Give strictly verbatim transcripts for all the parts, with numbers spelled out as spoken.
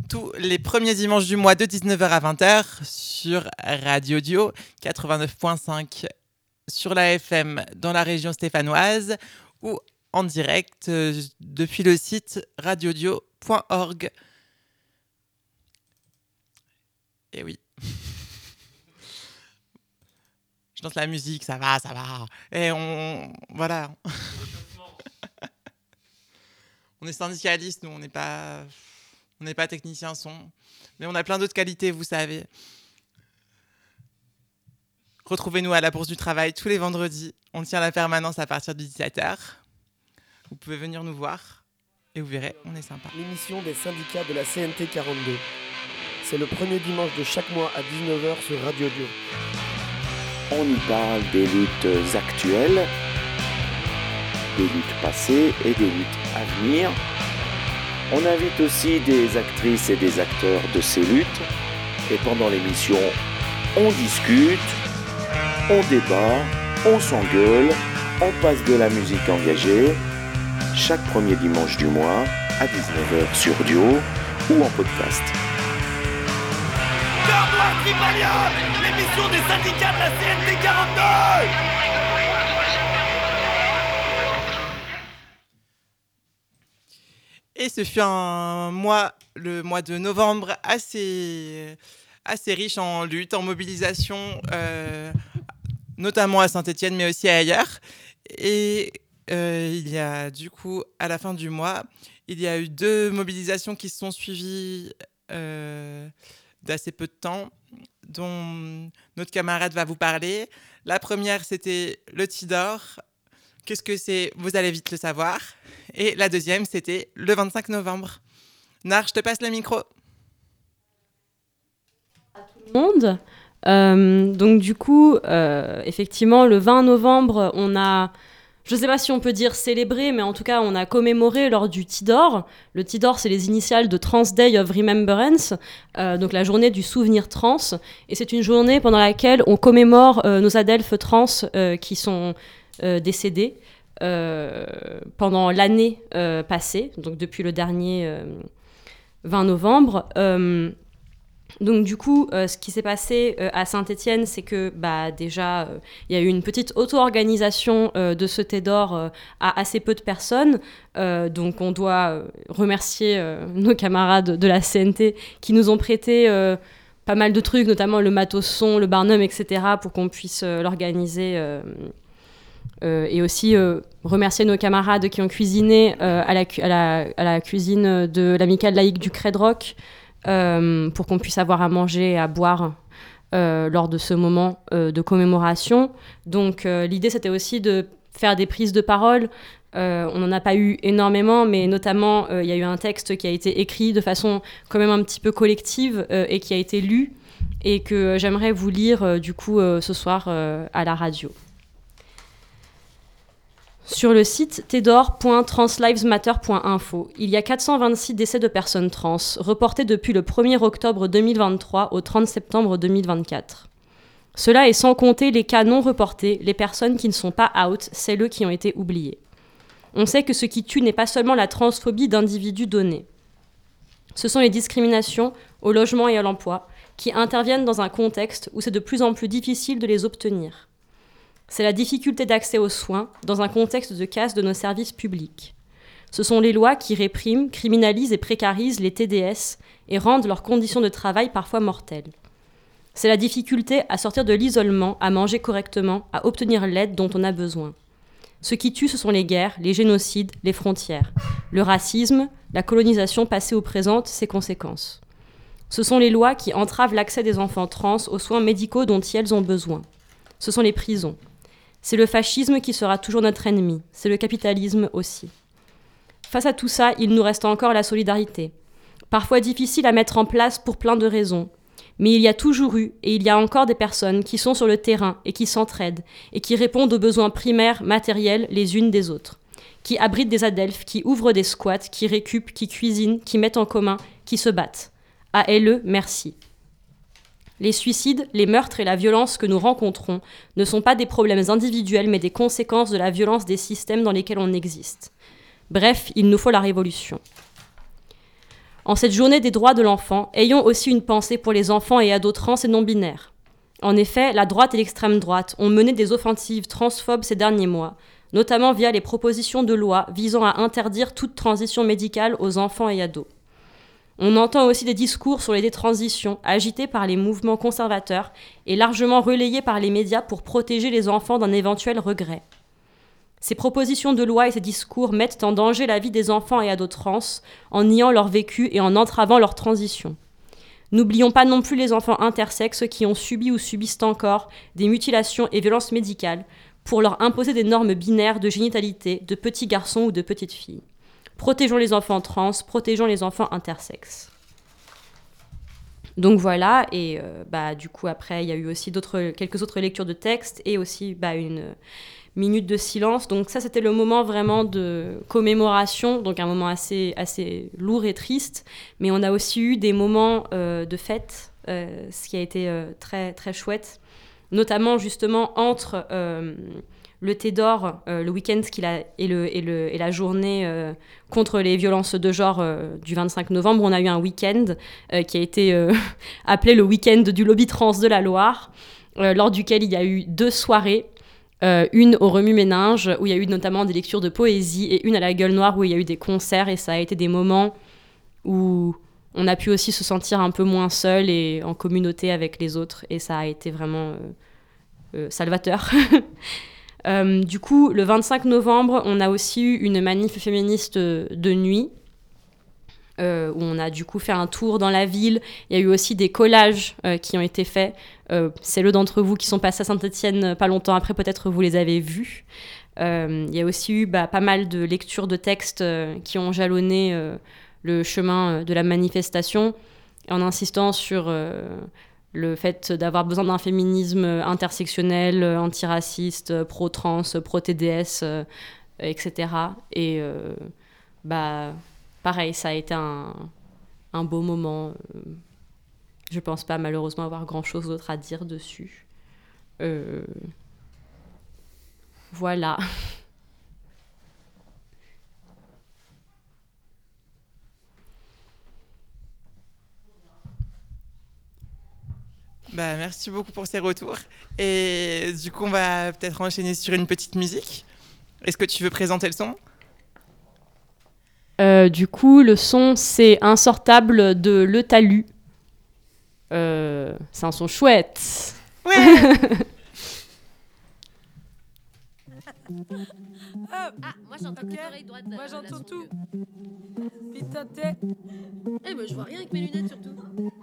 tous les premiers dimanches du mois de dix-neuf heures à vingt heures sur Radio Dio quatre-vingt-neuf virgule cinq sur la F M dans la région stéphanoise ou en direct euh, depuis le site radiodio point org. Et oui. Je lance la musique, ça va, ça va. Et on... Voilà. On est syndicaliste, nous, on n'est pas... On n'est pas technicien son. Mais on a plein d'autres qualités, vous savez. Retrouvez-nous à la Bourse du Travail tous les vendredis. On tient la permanence à partir de dix-sept heures. Vous pouvez venir nous voir et vous verrez, on est sympa. L'émission des syndicats de la C N T quarante-deux. C'est le premier dimanche de chaque mois à dix-neuf heures sur Radio Dio. On y parle des luttes actuelles, des luttes passées et des luttes à venir. On invite aussi des actrices et des acteurs de ces luttes. Et pendant l'émission, on discute, on débat, on s'engueule, on passe de la musique engagée. Chaque premier dimanche du mois, à dix-neuf heures sur Dio ou en podcast. Cœur Noir Tripalium, l'émission des syndicats de la C N T quarante-deux. Et ce fut un mois, le mois de novembre, assez, assez riche en lutte, en mobilisation, euh, notamment à Saint-Étienne, mais aussi ailleurs. Et euh, il y a du coup, à la fin du mois, il y a eu deux mobilisations qui se sont suivies euh, d'assez peu de temps, dont notre camarade va vous parler. La première, c'était le Tidor. Qu'est-ce que c'est ? Vous allez vite le savoir. Et la deuxième, c'était le vingt-cinq novembre. Nar, je te passe le micro. À tout le monde. Euh, donc du coup, euh, effectivement, le vingt novembre, on a, je ne sais pas si on peut dire célébré, mais en tout cas, on a commémoré lors du Tidor. Le Tidor, c'est les initiales de Trans Day of Remembrance, euh, donc la journée du souvenir trans. Et c'est une journée pendant laquelle on commémore euh, nos adelphes trans euh, qui sont euh, décédés. Euh, pendant l'année euh, passée, donc depuis le dernier euh, vingt novembre. Euh, donc du coup, euh, ce qui s'est passé euh, à Saint-Étienne, c'est que bah, déjà, il euh, y a eu une petite auto-organisation euh, de ce Tidor euh, à assez peu de personnes. Euh, donc on doit euh, remercier euh, nos camarades de la C N T qui nous ont prêté euh, pas mal de trucs, notamment le matos son, le barnum, et cetera, pour qu'on puisse euh, l'organiser. Euh, Euh, et aussi euh, remercier nos camarades qui ont cuisiné euh, à, la cu- à, la, à la cuisine de l'amicale laïque du Crédroc euh, pour qu'on puisse avoir à manger et à boire euh, lors de ce moment euh, de commémoration. Donc euh, l'idée, c'était aussi de faire des prises de parole. Euh, on n'en a pas eu énormément, mais notamment, il euh, y a eu un texte qui a été écrit de façon quand même un petit peu collective euh, et qui a été lu et que euh, j'aimerais vous lire euh, du coup euh, ce soir euh, à la radio. Sur le site tidor point translivesmatter point info, il y a quatre cent vingt-six décès de personnes trans, reportés depuis le premier octobre deux mille vingt-trois au trente septembre deux mille vingt-quatre. Cela est sans compter les cas non reportés, les personnes qui ne sont pas out, celles qui ont été oubliées. On sait que ce qui tue n'est pas seulement la transphobie d'individus donnés. Ce sont les discriminations au logement et à l'emploi qui interviennent dans un contexte où c'est de plus en plus difficile de les obtenir. C'est la difficulté d'accès aux soins dans un contexte de casse de nos services publics. Ce sont les lois qui répriment, criminalisent et précarisent les T D S et rendent leurs conditions de travail parfois mortelles. C'est la difficulté à sortir de l'isolement, à manger correctement, à obtenir l'aide dont on a besoin. Ce qui tue, ce sont les guerres, les génocides, les frontières, le racisme, la colonisation passée ou présente, ses conséquences. Ce sont les lois qui entravent l'accès des enfants trans aux soins médicaux dont elles ont besoin. Ce sont les prisons. C'est le fascisme qui sera toujours notre ennemi. C'est le capitalisme aussi. Face à tout ça, il nous reste encore la solidarité. Parfois difficile à mettre en place pour plein de raisons. Mais il y a toujours eu, et il y a encore des personnes qui sont sur le terrain et qui s'entraident, et qui répondent aux besoins primaires, matériels, les unes des autres. Qui abritent des adelphes, qui ouvrent des squats, qui récupent, qui cuisinent, qui mettent en commun, qui se battent. À elles, merci. Les suicides, les meurtres et la violence que nous rencontrons ne sont pas des problèmes individuels, mais des conséquences de la violence des systèmes dans lesquels on existe. Bref, il nous faut la révolution. En cette journée des droits de l'enfant, ayons aussi une pensée pour les enfants et ados trans et non-binaires. En effet, la droite et l'extrême droite ont mené des offensives transphobes ces derniers mois, notamment via les propositions de loi visant à interdire toute transition médicale aux enfants et ados. On entend aussi des discours sur les détransitions agités par les mouvements conservateurs et largement relayés par les médias pour protéger les enfants d'un éventuel regret. Ces propositions de loi et ces discours mettent en danger la vie des enfants et ados trans en niant leur vécu et en entravant leur transition. N'oublions pas non plus les enfants intersexes qui ont subi ou subissent encore des mutilations et violences médicales pour leur imposer des normes binaires de génitalité de petits garçons ou de petites filles. Protégeons les enfants trans, protégeons les enfants intersexes. Donc voilà, et euh, bah, du coup après il y a eu aussi d'autres, quelques autres lectures de textes et aussi bah, une minute de silence. Donc ça c'était le moment vraiment de commémoration, donc un moment assez, assez lourd et triste, mais on a aussi eu des moments euh, de fête, euh, ce qui a été euh, très, très chouette, notamment justement entre... Euh, le thé d'or, euh, le week-end qu'il a, et, le, et, le, et la journée euh, contre les violences de genre euh, du vingt-cinq novembre, on a eu un week-end euh, qui a été euh, appelé le week-end du lobby trans de la Loire, euh, lors duquel il y a eu deux soirées, euh, une au Remue-Méninge, où il y a eu notamment des lectures de poésie, et une à la Gueule Noire, où il y a eu des concerts, et ça a été des moments où on a pu aussi se sentir un peu moins seul et en communauté avec les autres, et ça a été vraiment euh, euh, salvateur. Euh, du coup, le vingt-cinq novembre, on a aussi eu une manif féministe de nuit, euh, où on a du coup fait un tour dans la ville. Il y a eu aussi des collages euh, qui ont été faits. Euh, celles d'entre vous qui sont passés à Saint-Étienne pas longtemps après, peut-être vous les avez vus. Euh, il y a aussi eu bah, pas mal de lectures de textes euh, qui ont jalonné euh, le chemin de la manifestation, en insistant sur... Euh, le fait d'avoir besoin d'un féminisme intersectionnel, antiraciste, pro-trans, pro-T D S, euh, et cetera. Et euh, bah, pareil, ça a été un, un beau moment. Je pense pas malheureusement avoir grand-chose d'autre à dire dessus. Euh, voilà. Bah, merci beaucoup pour ces retours. Et du coup, on va peut-être enchaîner sur une petite musique. Est-ce que tu veux présenter le son ? euh, Du coup, le son, c'est Insortable de Le Talus. Euh, c'est un son chouette. Ouais. Ah, moi j'entends que l'oreille droite. Moi j'entends tout. Putain, t'es. Eh, moi je vois rien avec mes lunettes surtout.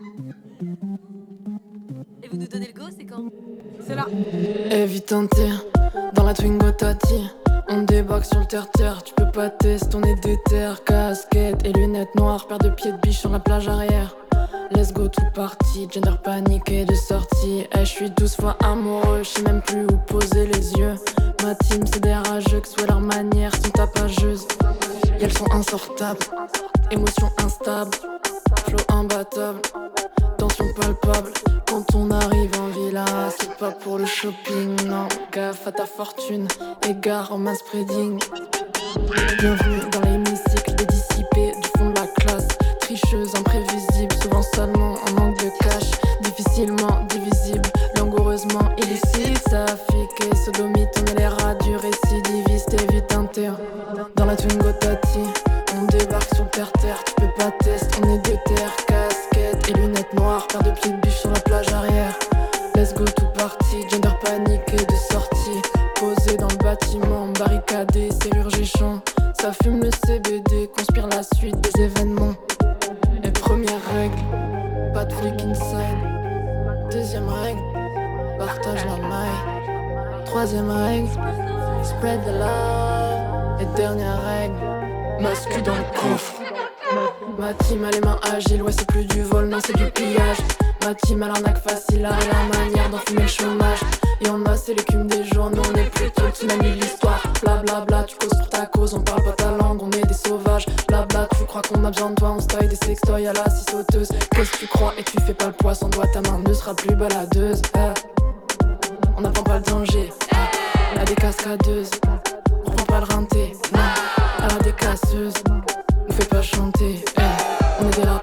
Et vous nous donnez le go, c'est quand ? C'est là. Eh, vite tenter, dans la Twingo Tati. On débarque sur le terre-terre, tu peux pas tester, on est déter. Casquette et lunettes noires, paire de pieds de biche sur la plage arrière. Let's go, tout parti, gender paniqué de sortie. Eh, j'suis douze fois amoureux, j'sais même plus où poser les yeux. Ma team c'est des rageux, que soit leurs manières sont tapageuses. Et elles sont insortables, émotions instables, flow imbattable, tension palpable. Quand on arrive en villa, c'est pas pour le shopping, non. Gaffe à ta fortune, égare en mass spreading. Bienvenue dans l'hémicycle des dissipés du fond de la classe. Tricheuse, imprévisible, souvent seulement en manque de cash. Difficilement divisible, langoureusement illicite. Saphique et sodomite, on est les rats du récidiviste. Évite un terre, dans la Twingo Tati. On débarque sur le terre-terre, tu peux pas tester, on est deux terres. Casquette et lunettes noires, paire de pieds de biche sur la plage arrière. Let's go, tout parti, gender paniqué de sortie. Posé dans le bâtiment, barricadé, serrure géchant. Ça fume le C B D, conspire la suite des événements. Et première règle, pas de flic inside. Deuxième règle, partage la maille. Troisième règle, spread the love. Et dernière règle, masque dans le coffre. Ma team a les mains agiles, ouais c'est plus du vol, non c'est du pillage. Ma team a l'arnaque facile, a la manière d'enfumer le chômage. Et on a c'est l'écume des journaux, on est plutôt le tsunami de l'histoire. Blablabla, bla, tu causes pour ta cause, on parle pas ta langue, on est des sauvages. Blabla, tu crois qu'on a besoin de toi, on se taille des sextoys à la scie sauteuse. Qu'est-ce que tu crois et tu fais pas le poids sans doigt, ta main ne sera plus baladeuse. Eh. On n'apprend pas le danger, eh. À des cascadeuses, on prend pas le rinté, non. À la des casseuses, on fait pas chanter, eh. On est des lards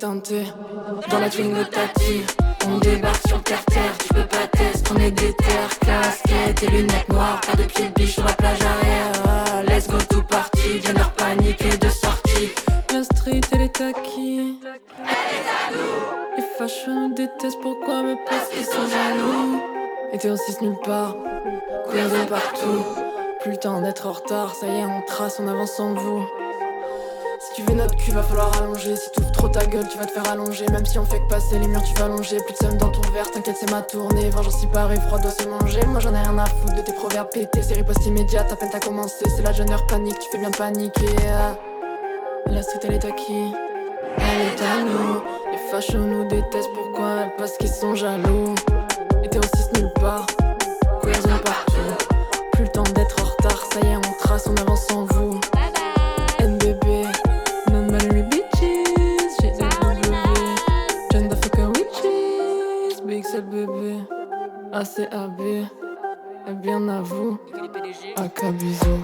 teinté. Dans la Twingo Tati, on débarque sur le terre-terre. Tu peux pas tester, on est déter. Casquette et lunettes noires, pas de pied de biche sur la plage arrière. Ah, let's go tout parti, viens leur paniquer de sortie. La street elle est taquille, les fâcheux nous détestent, pourquoi? Mais parce qu'ils sont jaloux. Et t'es en six nulle part, courir de partout. Plus le temps d'être en retard, ça y est on trace, on avance sans vous. Si tu veux notre cul, va falloir allonger. Si t'ouvres trop ta gueule, tu vas te faire allonger. Même si on fait que passer les murs, tu vas allonger. Plus de seum dans ton verre, t'inquiète c'est ma tournée. Vengeance si pareil, froid doit se manger. Moi j'en ai rien à foutre de tes proverbes pétés. Série post immédiate, à peine t'as commencé. C'est la jeune heure panique, tu fais bien de paniquer. Ah. La street elle est à qui? Elle est à nous. Les fachos nous détestent, pourquoi? Parce qu'ils sont jaloux. Et t'es aussi nulle part, courir de partout. Plus le temps d'être en retard, ça y est on trace, on avance sans vous. N B B, non-binary bitches, j'ai L W, gender fucker witches, B X L bébé, A C A B, et bien à vous, A K bisous.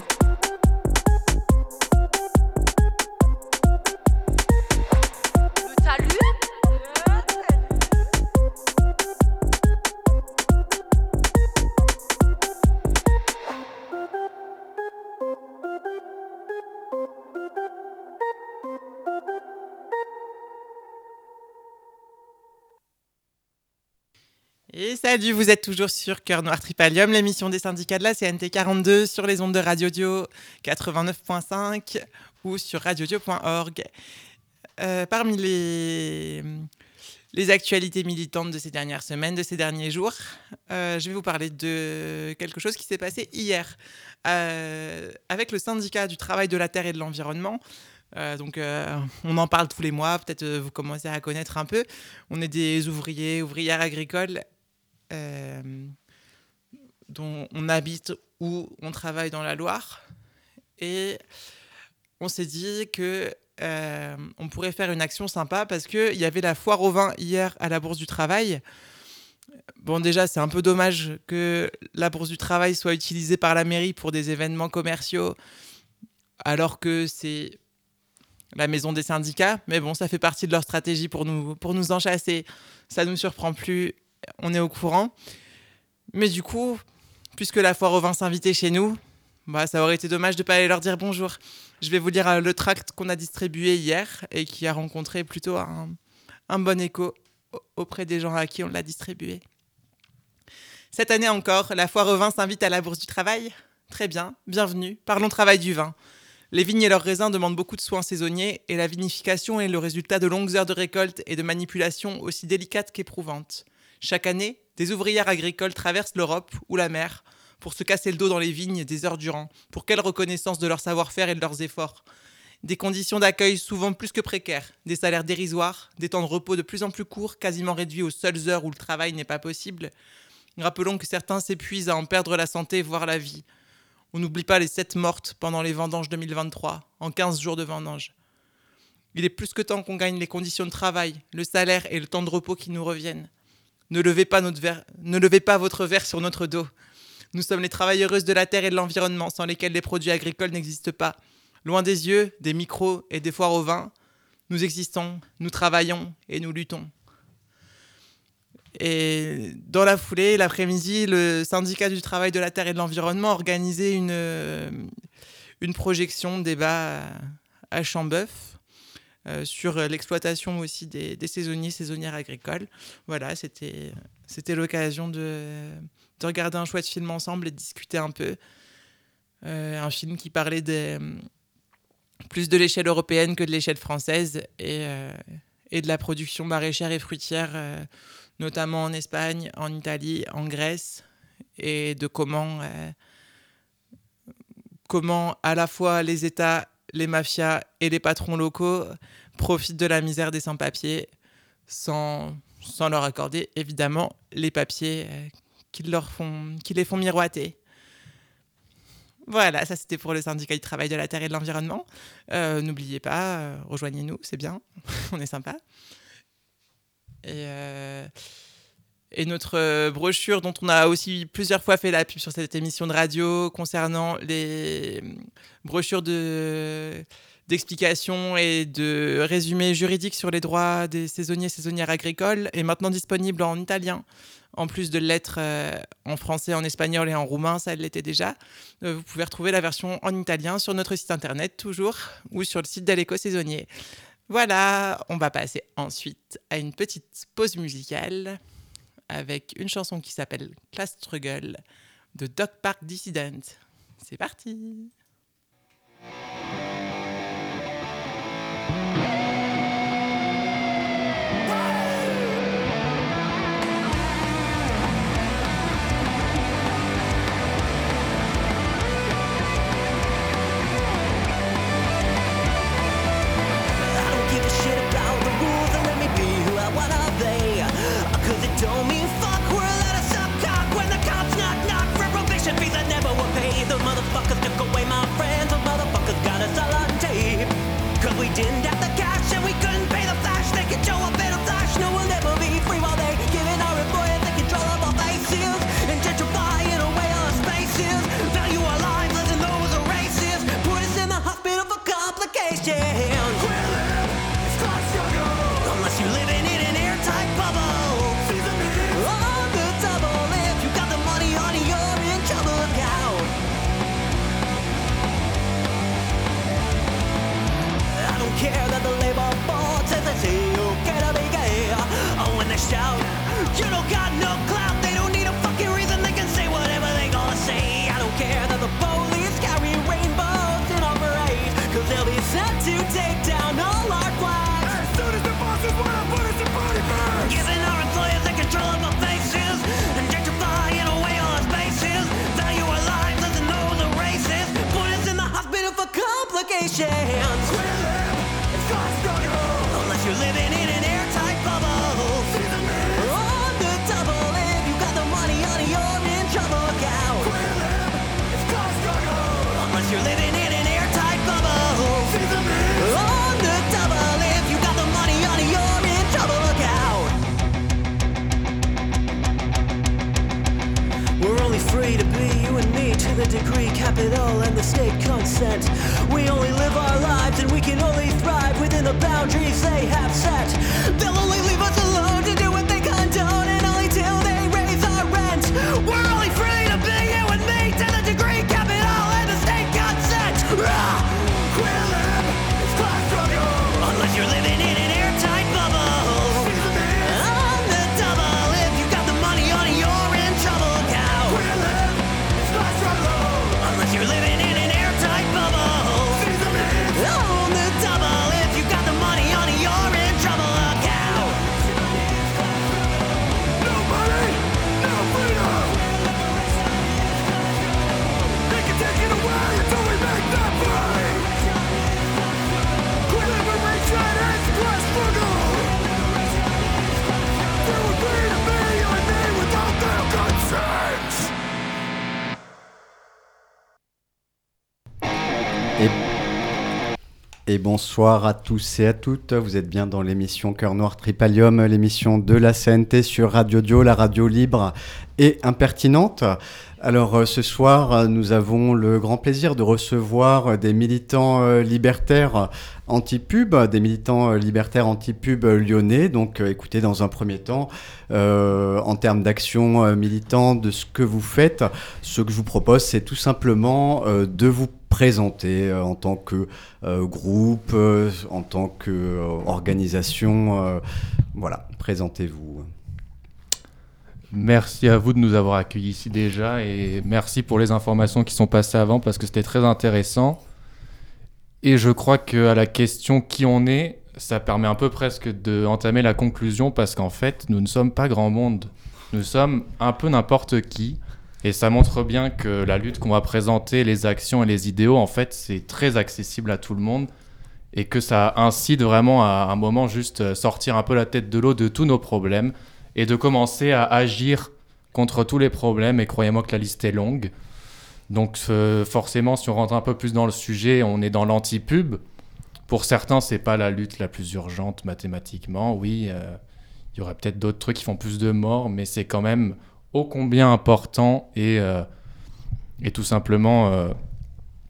Et salut, vous êtes toujours sur Cœur Noir Tripalium, l'émission des syndicats de la C N T quarante-deux sur les ondes de Radio Dio quatre-vingt-neuf point cinq ou sur radiodio point org. Euh, parmi les, les actualités militantes de ces dernières semaines, de ces derniers jours, euh, je vais vous parler de quelque chose qui s'est passé hier euh, avec le syndicat du travail de la terre et de l'environnement. Euh, donc, euh, on en parle tous les mois, peut-être euh, vous commencez à connaître un peu. On est des ouvriers, ouvrières agricoles euh, dont on habite ou on travaille dans la Loire. Et on s'est dit que euh, on pourrait faire une action sympa parce qu'il y avait la foire au vin hier à la Bourse du Travail. Bon, déjà, c'est un peu dommage que la Bourse du Travail soit utilisée par la mairie pour des événements commerciaux alors que c'est la maison des syndicats, mais bon, ça fait partie de leur stratégie pour nous, pour nous enchasser. Ça ne nous surprend plus, on est au courant. Mais du coup, puisque la foire au vin s'invitait chez nous, bah, ça aurait été dommage de ne pas aller leur dire bonjour. Je vais vous lire le tract qu'on a distribué hier et qui a rencontré plutôt un, un bon écho auprès des gens à qui on l'a distribué. Cette année encore, la foire au vin s'invite à la Bourse du Travail. Très bien, bienvenue, parlons travail du vin. Les vignes et leurs raisins demandent beaucoup de soins saisonniers et la vinification est le résultat de longues heures de récolte et de manipulation aussi délicates qu'éprouvantes. Chaque année, des ouvrières agricoles traversent l'Europe ou la mer pour se casser le dos dans les vignes des heures durant. Pour quelle reconnaissance de leur savoir-faire et de leurs efforts? Des conditions d'accueil souvent plus que précaires, des salaires dérisoires, des temps de repos de plus en plus courts, quasiment réduits aux seules heures où le travail n'est pas possible. Rappelons que certains s'épuisent à en perdre la santé, voire la vie. On n'oublie pas les sept mortes pendant les vendanges deux mille vingt-trois, en quinze jours de vendanges. Il est plus que temps qu'on gagne les conditions de travail, le salaire et le temps de repos qui nous reviennent. Ne levez pas, notre verre, ne levez pas votre verre sur notre dos. Nous sommes les travailleuses de la terre et de l'environnement, sans lesquels les produits agricoles n'existent pas. Loin des yeux, des micros et des foires au vin, nous existons, nous travaillons et nous luttons. Et dans la foulée, l'après-midi, le syndicat du travail de la terre et de l'environnement a organisé une, une projection de débat à Chambeuf euh, sur l'exploitation aussi des, des saisonniers, saisonnières agricoles. Voilà, c'était, c'était l'occasion de, de regarder un chouette film ensemble et de discuter un peu. Euh, un film qui parlait des, plus de l'échelle européenne que de l'échelle française et, euh, et de la production maraîchère et fruitière euh, notamment en Espagne, en Italie, en Grèce, et de comment, euh, comment à la fois les États, les mafias et les patrons locaux profitent de la misère des sans-papiers sans, sans leur accorder évidemment les papiers euh, qui, leur font, qui les font miroiter. Voilà, ça c'était pour le syndicat du travail de la terre et de l'environnement. Euh, n'oubliez pas, euh, rejoignez-nous, c'est bien, on est sympa. Et, euh, et notre brochure dont on a aussi plusieurs fois fait la pub sur cette émission de radio concernant les brochures de, d'explications et de résumés juridiques sur les droits des saisonniers et saisonnières agricoles est maintenant disponible en italien. En plus de l'être euh, en français, en espagnol et en roumain, ça l'était déjà. Euh, vous pouvez retrouver la version en italien sur notre site internet, toujours, ou sur le site d'Aleco Saisonnier. Voilà, on va passer ensuite à une petite pause musicale avec une chanson qui s'appelle Class Struggle de Dog Park Dissident. C'est parti! Don't mean fuck, we're let us up cock when the cops knock knock for probation fees I never will pay. The motherfuckers took away my friends, the motherfuckers got us all on tape. Cause we didn't have the cash and we couldn't pay the flash. They could show up in a flash, no we'll never be free while they giving our employers the control of our faces and gentrifying away our spaces. Value our lives, letting those are racist. Put us in the hospital for complications. Unless you live in an airtight bubble. Care that the labor board says they say you gotta be gay. Oh, when they shout, you don't got no clout. They don't need a fucking reason. They can say whatever they gonna say. I don't care that the police carry rainbows in our parade, cause they'll be sent to take down all our flags. As soon as the bosses wanna put us in body bags, giving our employers the control of our faces and gentrifying away all our spaces. Value our lives as those are racist. Put us in the hospital for complications. Unless you're living in an airtight bubble. On the double, if you got the money, honey, you're in trouble. Look out. Unless you're living in an airtight bubble. On the double, if you got the money, honey, you're in trouble. Look out. We're only free to be you and me to the degree capital and the state consent. We only live our lives and we can only thrive within the boundaries they have set. They'll only leave us alone to do what they condone and only till they raise our rent. We're only free to be you and me to the degree capital and the state consent. Ah! Queer lib, it's class struggle. Unless you're living in an airtight bubble. On the double, if you got the money on it, you're in trouble. Look out. Queer lib, it's class struggle. Unless you're living in an airtight bubble. On the double, if you got the money on it, you're in trouble. Look out. No money, no freedom. They can take it away until we make that money. Quit liberation and class struggle. There would be to me and me without their consent. Et Et bonsoir à tous et à toutes, vous êtes bien dans l'émission Cœur Noir Tripalium, l'émission de la C N T sur Radio Dio, la radio libre et impertinente. Alors ce soir, nous avons le grand plaisir de recevoir des militants libertaires anti-pub, des militants libertaires anti-pub lyonnais. Donc écoutez, dans un premier temps, euh, en termes d'action militante, de ce que vous faites, ce que je vous propose, c'est tout simplement euh, de vous présenter euh, en tant que euh, groupe, euh, en tant qu'organisation. Euh, voilà, présentez-vous. Merci à vous de nous avoir accueillis ici déjà et merci pour les informations qui sont passées avant parce que c'était très intéressant. Et je crois qu'à la question qui on est, ça permet un peu presque d'entamer la conclusion parce qu'en fait, nous ne sommes pas grand monde. Nous sommes un peu n'importe qui. Et ça montre bien que la lutte qu'on va présenter, les actions et les idéaux, en fait, c'est très accessible à tout le monde et que ça incite vraiment à un moment juste sortir un peu la tête de l'eau de tous nos problèmes et de commencer à agir contre tous les problèmes. Et croyez-moi que la liste est longue. Donc euh, forcément, si on rentre un peu plus dans le sujet, on est dans l'anti-pub. Pour certains, c'est pas la lutte la plus urgente mathématiquement. Oui, euh, il y aurait peut-être d'autres trucs qui font plus de morts, mais c'est quand même ô combien important et, euh, et tout simplement euh,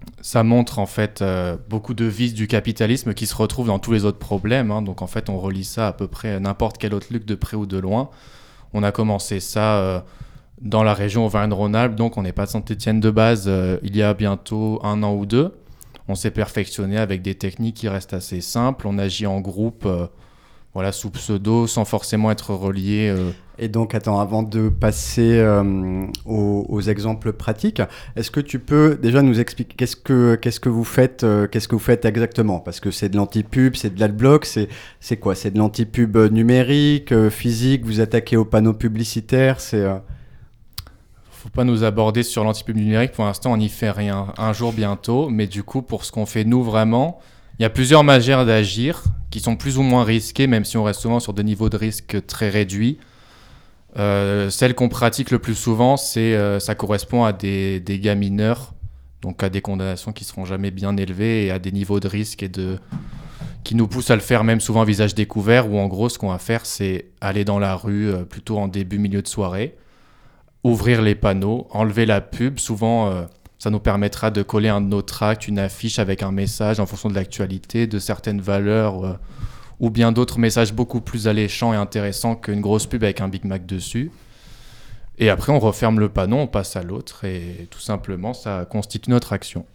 ça montre en fait euh, beaucoup de vices du capitalisme qui se retrouvent dans tous les autres problèmes. Hein. Donc en fait, on relie ça à peu près à n'importe quel autre lutte de près ou de loin. On a commencé ça euh, dans la région Auvergne-Rhône-Alpes, donc on n'est pas de Saint-Étienne de base euh, il y a bientôt un an ou deux. On s'est perfectionné avec des techniques qui restent assez simples. On agit en groupe, euh, voilà, sous pseudo, sans forcément être relié. Euh... Et donc, attends, avant de passer euh, aux, aux exemples pratiques, est-ce que tu peux déjà nous expliquer qu'est-ce que, qu'est-ce que vous faites, euh, qu'est-ce que vous faites exactement ? Parce que c'est de l'anti-pub, c'est de l'adblock, c'est, c'est quoi ? C'est de l'anti-pub numérique, euh, physique, vous attaquez aux panneaux publicitaires, c'est... Euh... Faut pas nous aborder sur l'antipub numérique. Pour l'instant, on n'y fait rien. Un jour bientôt. Mais du coup, pour ce qu'on fait nous vraiment, il y a plusieurs manières d'agir qui sont plus ou moins risquées, même si on reste souvent sur des niveaux de risque très réduits. Euh, celle qu'on pratique le plus souvent, c'est, euh, ça correspond à des, des dégâts mineurs, donc à des condamnations qui seront jamais bien élevées et à des niveaux de risque et de... qui nous poussent à le faire même souvent visage découvert, où en gros, ce qu'on va faire, c'est aller dans la rue euh, plutôt en début, milieu de soirée, ouvrir les panneaux, enlever la pub. Souvent, euh, ça nous permettra de coller un de nos tracts, une affiche avec un message en fonction de l'actualité, de certaines valeurs, euh, ou bien d'autres messages beaucoup plus alléchants et intéressants qu'une grosse pub avec un Big Mac dessus. Et après, on referme le panneau, on passe à l'autre, et tout simplement, ça constitue notre action.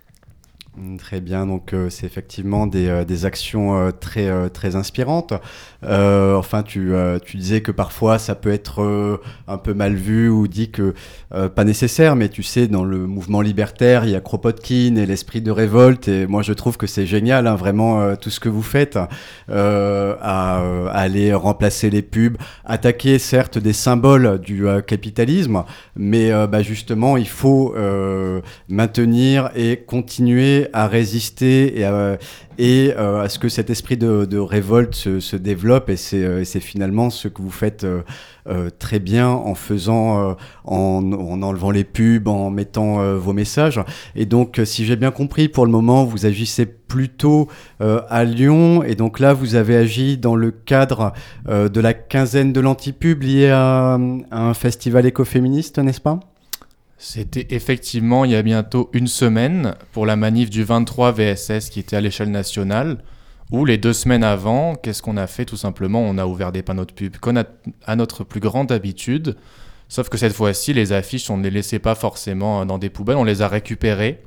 Très bien, donc euh, c'est effectivement des, euh, des actions euh, très, euh, très inspirantes. Euh, enfin, tu, euh, tu disais que parfois ça peut être euh, un peu mal vu ou dit que euh, pas nécessaire, mais tu sais, dans le mouvement libertaire, il y a Kropotkin et l'esprit de révolte, et moi je trouve que c'est génial, hein, vraiment euh, tout ce que vous faites, euh, à, euh, à aller remplacer les pubs, attaquer certes des symboles du euh, capitalisme, mais euh, bah, justement il faut euh, maintenir et continuer à résister et, à, et euh, à ce que cet esprit de, de révolte se, se développe, et c'est, euh, c'est finalement ce que vous faites euh, euh, très bien en faisant, euh, en, en enlevant les pubs, en mettant euh, vos messages. Et donc, si j'ai bien compris, pour le moment, vous agissez plutôt euh, à Lyon, et donc là, vous avez agi dans le cadre euh, de la quinzaine de l'antipub liée à, à un festival écoféministe, n'est-ce pas ? C'était effectivement il y a bientôt une semaine pour la manif du vingt-trois V S S qui était à l'échelle nationale, où les deux semaines avant, qu'est-ce qu'on a fait ? Tout simplement, on a ouvert des panneaux de pub qu'on a à notre plus grande habitude, sauf que cette fois-ci, les affiches, on ne les laissait pas forcément dans des poubelles, on les a récupérées.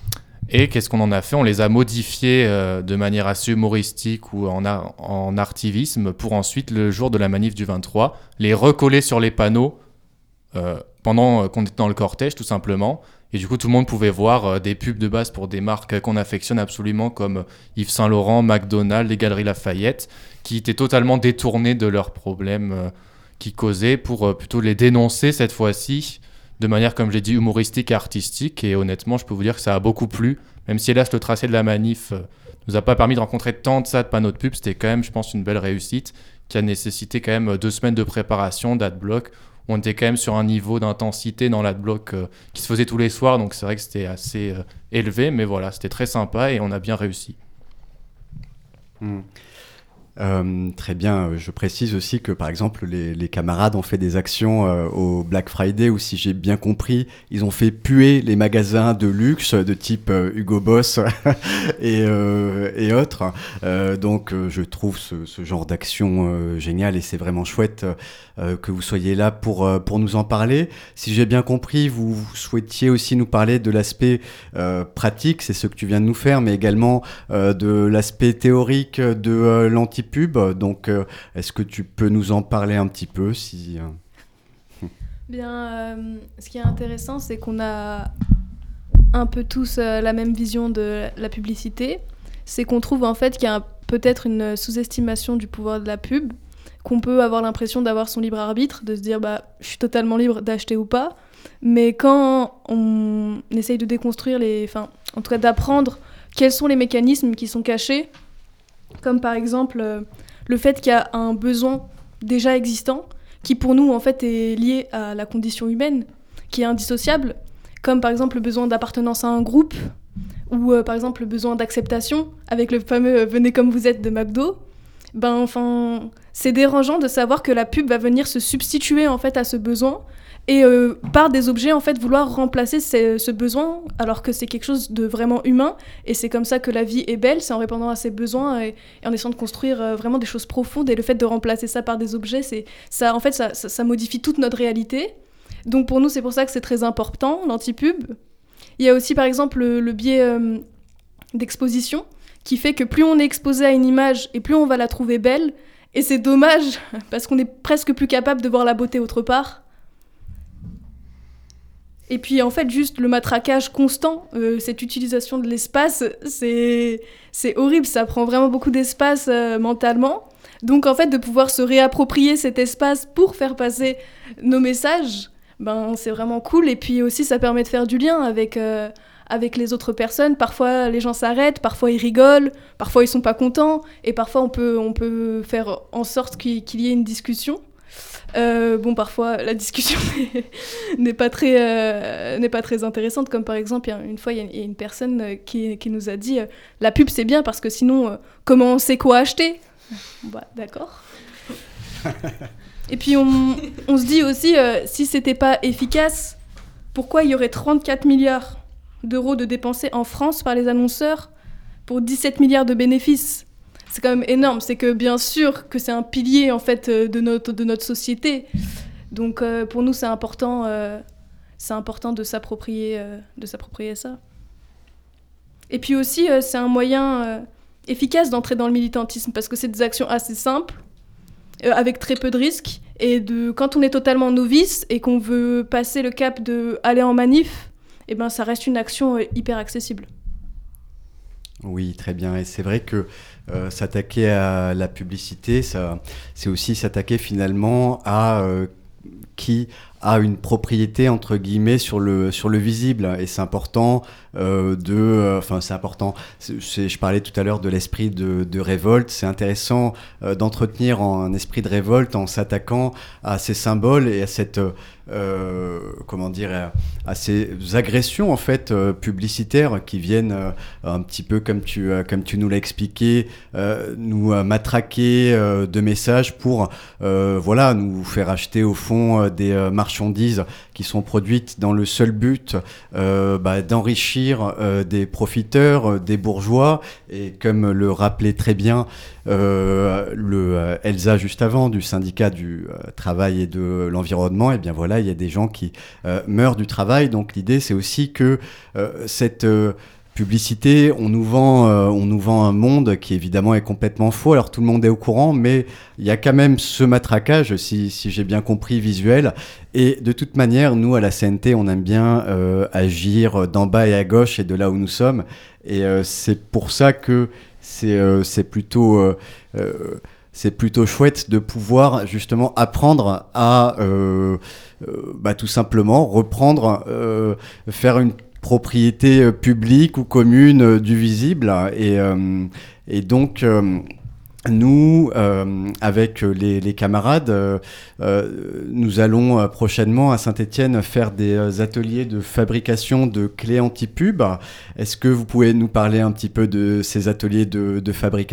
Et qu'est-ce qu'on en a fait ? On les a modifiées euh, de manière assez humoristique ou en, ar- en artivisme pour ensuite, le jour de la manif du vingt-trois, les recoller sur les panneaux euh, pendant qu'on était dans le cortège, tout simplement. Et du coup, tout le monde pouvait voir euh, des pubs de base pour des marques qu'on affectionne absolument, comme Yves Saint Laurent, McDonald's, les Galeries Lafayette, qui étaient totalement détournés de leurs problèmes euh, qu'ils causaient, pour euh, plutôt les dénoncer cette fois-ci, de manière, comme j'ai dit, humoristique et artistique. Et honnêtement, je peux vous dire que ça a beaucoup plu. Même si, hélas, le tracé de la manif euh, nous a pas permis de rencontrer tant de ça de panneaux de pub, c'était quand même, je pense, une belle réussite, qui a nécessité quand même deux semaines de préparation, d'adblock. On était quand même sur un niveau d'intensité dans l'adblock euh, qui se faisait tous les soirs, donc c'est vrai que c'était assez euh, élevé, mais voilà, c'était très sympa et on a bien réussi. Mmh. Euh, très bien, je précise aussi que par exemple les, les camarades ont fait des actions euh, au Black Friday où, si j'ai bien compris, ils ont fait puer les magasins de luxe de type euh, Hugo Boss et, euh, et autres, euh, donc euh, je trouve ce, ce genre d'action euh, génial, et c'est vraiment chouette euh, que vous soyez là pour, euh, pour nous en parler. Si j'ai bien compris, vous souhaitiez aussi nous parler de l'aspect euh, pratique, c'est ce que tu viens de nous faire, mais également euh, de l'aspect théorique de euh, l'anti pub, donc euh, est-ce que tu peux nous en parler un petit peu si... Bien, euh, ce qui est intéressant, c'est qu'on a un peu tous euh, la même vision de la publicité. C'est qu'on trouve en fait qu'il y a un, peut-être une sous-estimation du pouvoir de la pub, qu'on peut avoir l'impression d'avoir son libre arbitre, de se dire bah, je suis totalement libre d'acheter ou pas. Mais quand on essaye de déconstruire les... Enfin, en tout cas d'apprendre quels sont les mécanismes qui sont cachés, comme par exemple euh, le fait qu'il y a un besoin déjà existant qui pour nous en fait est lié à la condition humaine, qui est indissociable, comme par exemple le besoin d'appartenance à un groupe, ou euh, par exemple le besoin d'acceptation avec le fameux euh, « venez comme vous êtes » de McDo. Ben enfin, c'est dérangeant de savoir que la pub va venir se substituer en fait à ce besoin et euh, par des objets en fait vouloir remplacer ce, ce besoin alors que c'est quelque chose de vraiment humain, et c'est comme ça que la vie est belle, c'est en répondant à ses besoins et, et en essayant de construire euh, vraiment des choses profondes, et le fait de remplacer ça par des objets, c'est ça en fait ça, ça, ça modifie toute notre réalité. Donc pour nous c'est pour ça que c'est très important l'antipub. Il y a aussi par exemple le, le biais euh, d'exposition qui fait que plus on est exposé à une image et plus on va la trouver belle, et c'est dommage parce qu'on est presque plus capable de voir la beauté autre part. Et puis en fait juste le matraquage constant, euh, cette utilisation de l'espace, c'est, c'est horrible, ça prend vraiment beaucoup d'espace euh, mentalement. Donc en fait de pouvoir se réapproprier cet espace pour faire passer nos messages, ben, c'est vraiment cool. Et puis aussi ça permet de faire du lien avec, euh, avec les autres personnes. Parfois les gens s'arrêtent, parfois ils rigolent, parfois ils sont pas contents, et parfois on peut, on peut faire en sorte qu'il, qu'il y ait une discussion. Euh, bon, parfois la discussion n'est pas très euh, n'est pas très intéressante, comme par exemple une fois il y, y a une personne qui, qui nous a dit euh, la pub c'est bien parce que sinon euh, comment on sait quoi acheter. Bah d'accord. Et puis on, on se dit aussi euh, si c'était pas efficace, pourquoi il y aurait trente-quatre milliards d'euros de dépensés en France par les annonceurs pour dix-sept milliards de bénéfices? C'est quand même énorme. C'est que bien sûr que c'est un pilier en fait de notre, de notre société. Donc euh, pour nous c'est important, euh, c'est important de s'approprier, euh, de s'approprier ça. Et puis aussi euh, c'est un moyen euh, efficace d'entrer dans le militantisme parce que c'est des actions assez simples, euh, avec très peu de risques. Et de, quand on est totalement novice et qu'on veut passer le cap d'aller en manif, eh ben, ça reste une action euh, hyper accessible. Oui, très bien. Et c'est vrai que euh, s'attaquer à la publicité, ça, c'est aussi s'attaquer finalement à euh, qui a une propriété entre guillemets sur le sur le visible, et c'est important euh, de enfin euh, c'est important c'est, c'est, je parlais tout à l'heure de l'esprit de, de révolte. C'est intéressant euh, d'entretenir un esprit de révolte en s'attaquant à ces symboles et à cette euh, comment dire à, à ces agressions en fait euh, publicitaires qui viennent euh, un petit peu comme tu euh, comme tu nous l'as expliqué, euh, nous euh, matraquer euh, de messages pour euh, voilà nous faire acheter au fond euh, des euh, marchandises qui sont produites dans le seul but euh, bah, d'enrichir euh, des profiteurs, euh, des bourgeois. Et comme le rappelait très bien euh, le euh, Elsa juste avant du syndicat du euh, travail et de l'environnement, et bien voilà, il y a des gens qui euh, meurent du travail. Donc l'idée c'est aussi que euh, cette euh, publicité, on nous vend, euh, on nous vend un monde qui évidemment est complètement faux. Alors tout le monde est au courant, mais il y a quand même ce matraquage, si, si j'ai bien compris, visuel. Et de toute manière, nous à la C N T, on aime bien euh, agir d'en bas et à gauche et de là où nous sommes. Et euh, c'est pour ça que c'est, euh, c'est plutôt euh, euh, c'est plutôt chouette de pouvoir justement apprendre à euh, euh, bah, tout simplement reprendre, euh, faire une propriété publique ou commune euh, du visible. Et, euh, et donc, euh, nous, euh, avec les, les camarades, euh, euh, nous allons euh, prochainement à Saint-Étienne faire des ateliers de fabrication de clés anti-pub. Est-ce que vous pouvez nous parler un petit peu de ces ateliers de, de fabrication ?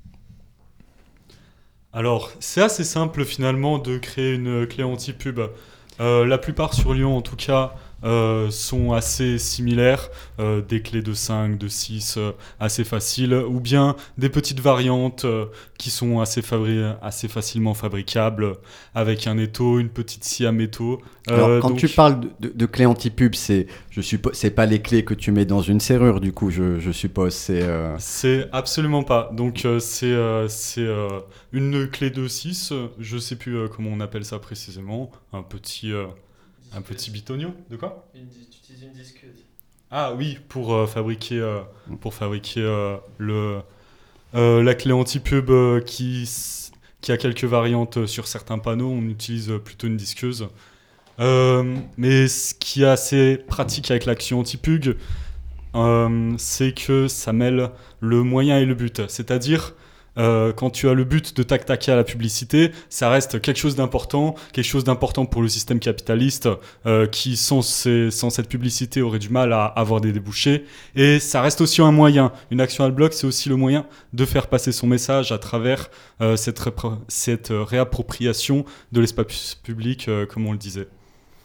Alors, c'est assez simple finalement de créer une clé anti-pub. Euh, la plupart sur Lyon, en tout cas, Euh, sont assez similaires, euh, des clés de cinq, de six, euh, assez faciles, ou bien des petites variantes euh, qui sont assez, fabri- assez facilement fabricables, avec un étau, une petite scie à métaux. Euh, Alors, quand donc... tu parles de, de, de clés anti-pub, c'est, je suppose, c'est pas les clés que tu mets dans une serrure, du coup, je, je suppose. C'est, euh... c'est absolument pas. Donc, euh, c'est, euh, c'est euh, une clé de six, je sais plus euh, comment on appelle ça précisément, un petit... Euh... Un petit bitonio, de quoi ? une, Tu utilises une disqueuse. Ah oui, pour euh, fabriquer, euh, pour fabriquer euh, le, euh, la clé anti-pub euh, qui, qui a quelques variantes sur certains panneaux. On utilise plutôt une disqueuse. Euh, mais ce qui est assez pratique avec l'action anti-pub, euh, c'est que ça mêle le moyen et le but. C'est-à-dire... Euh, quand tu as le but de t'attaquer à la publicité, ça reste quelque chose d'important, quelque chose d'important pour le système capitaliste euh, qui, sans, ces, sans cette publicité, aurait du mal à avoir des débouchés. Et ça reste aussi un moyen. Une action adblock, c'est aussi le moyen de faire passer son message à travers euh, cette, répro- cette réappropriation de l'espace public, euh, comme on le disait.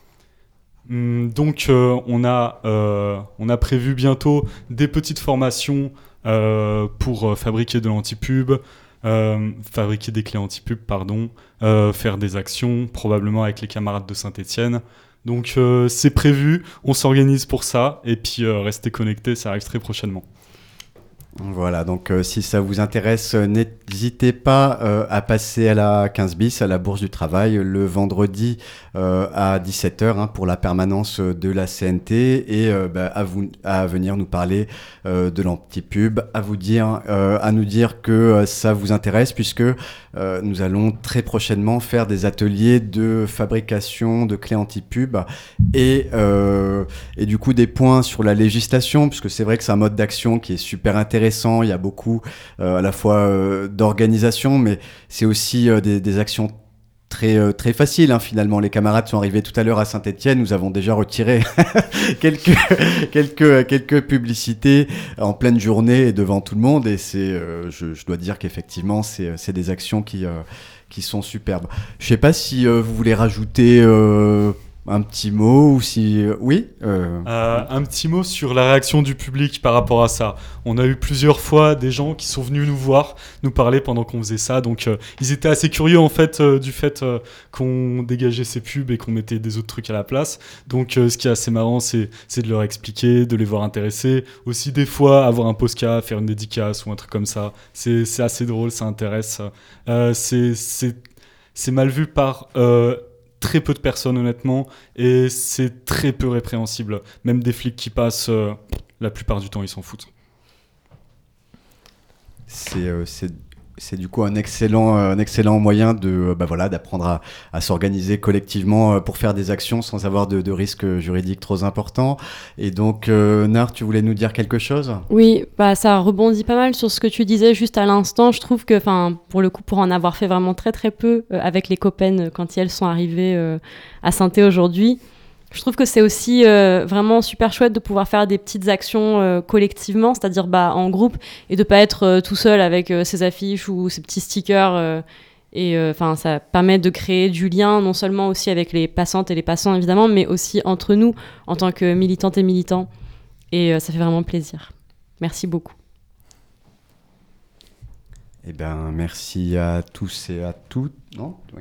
Hum, donc euh, on, a, euh, on a prévu bientôt des petites formations euh, pour euh, fabriquer de l'antipub, euh, fabriquer des clés antipub, pardon, euh, faire des actions, probablement avec les camarades de Saint-Étienne. Donc euh, c'est prévu, on s'organise pour ça, et puis euh, restez connectés, ça arrive très prochainement. Voilà, donc euh, si ça vous intéresse, euh, n'hésitez pas euh, à passer à la quinze bis, à la Bourse du Travail, le vendredi euh, à dix-sept heures hein, pour la permanence de la C N T et euh, bah, à, vous, à venir nous parler euh, de l'antipub, à, vous dire, euh, à nous dire que euh, ça vous intéresse puisque euh, nous allons très prochainement faire des ateliers de fabrication de clés antipub et, euh, et du coup des points sur la législation puisque c'est vrai que c'est un mode d'action qui est super intéressant. Il y a beaucoup euh, à la fois euh, d'organisation, mais c'est aussi euh, des, des actions très, euh, très faciles. Hein, finalement, les camarades sont arrivés tout à l'heure à Saint-Étienne. Nous avons déjà retiré quelques, quelques, quelques publicités en pleine journée et devant tout le monde. Et c'est, euh, je, je dois dire qu'effectivement, c'est, c'est des actions qui, euh, qui sont superbes. Je ne sais pas si euh, vous voulez rajouter... Euh, un petit mot ou si... Euh, oui euh... Euh, Un petit mot sur la réaction du public par rapport à ça. On a eu plusieurs fois des gens qui sont venus nous voir, nous parler pendant qu'on faisait ça. Donc euh, ils étaient assez curieux en fait euh, du fait euh, qu'on dégageait ces pubs et qu'on mettait des autres trucs à la place. Donc euh, ce qui est assez marrant, c'est, c'est de leur expliquer, de les voir intéressés. Aussi des fois avoir un posca, faire une dédicace ou un truc comme ça. C'est, c'est assez drôle, ça intéresse. Euh, c'est, c'est, c'est mal vu par... Euh, très peu de personnes honnêtement et c'est très peu répréhensible. Même des flics qui passent, euh, la plupart du temps ils s'en foutent. C'est, euh, c'est, c'est du coup un excellent, un excellent moyen de, euh, bah voilà, d'apprendre à, à s'organiser collectivement euh, pour faire des actions sans avoir de, de risques juridiques trop importants. Et donc, euh, Nar, tu voulais nous dire quelque chose ? Oui, bah, ça rebondit pas mal sur ce que tu disais juste à l'instant. Je trouve que, pour le coup, pour en avoir fait vraiment très très peu euh, avec les copaines quand elles sont arrivées euh, à Saint-Étienne aujourd'hui, je trouve que c'est aussi euh, vraiment super chouette de pouvoir faire des petites actions euh, collectivement, c'est-à-dire bah, en groupe, et de ne pas être euh, tout seul avec euh, ses affiches ou ses petits stickers. Euh, et enfin, euh, ça permet de créer du lien, non seulement aussi avec les passantes et les passants, évidemment, mais aussi entre nous, en tant que militantes et militants. Et euh, ça fait vraiment plaisir. Merci beaucoup. Eh bien, merci à tous et à toutes. Non ? Oui.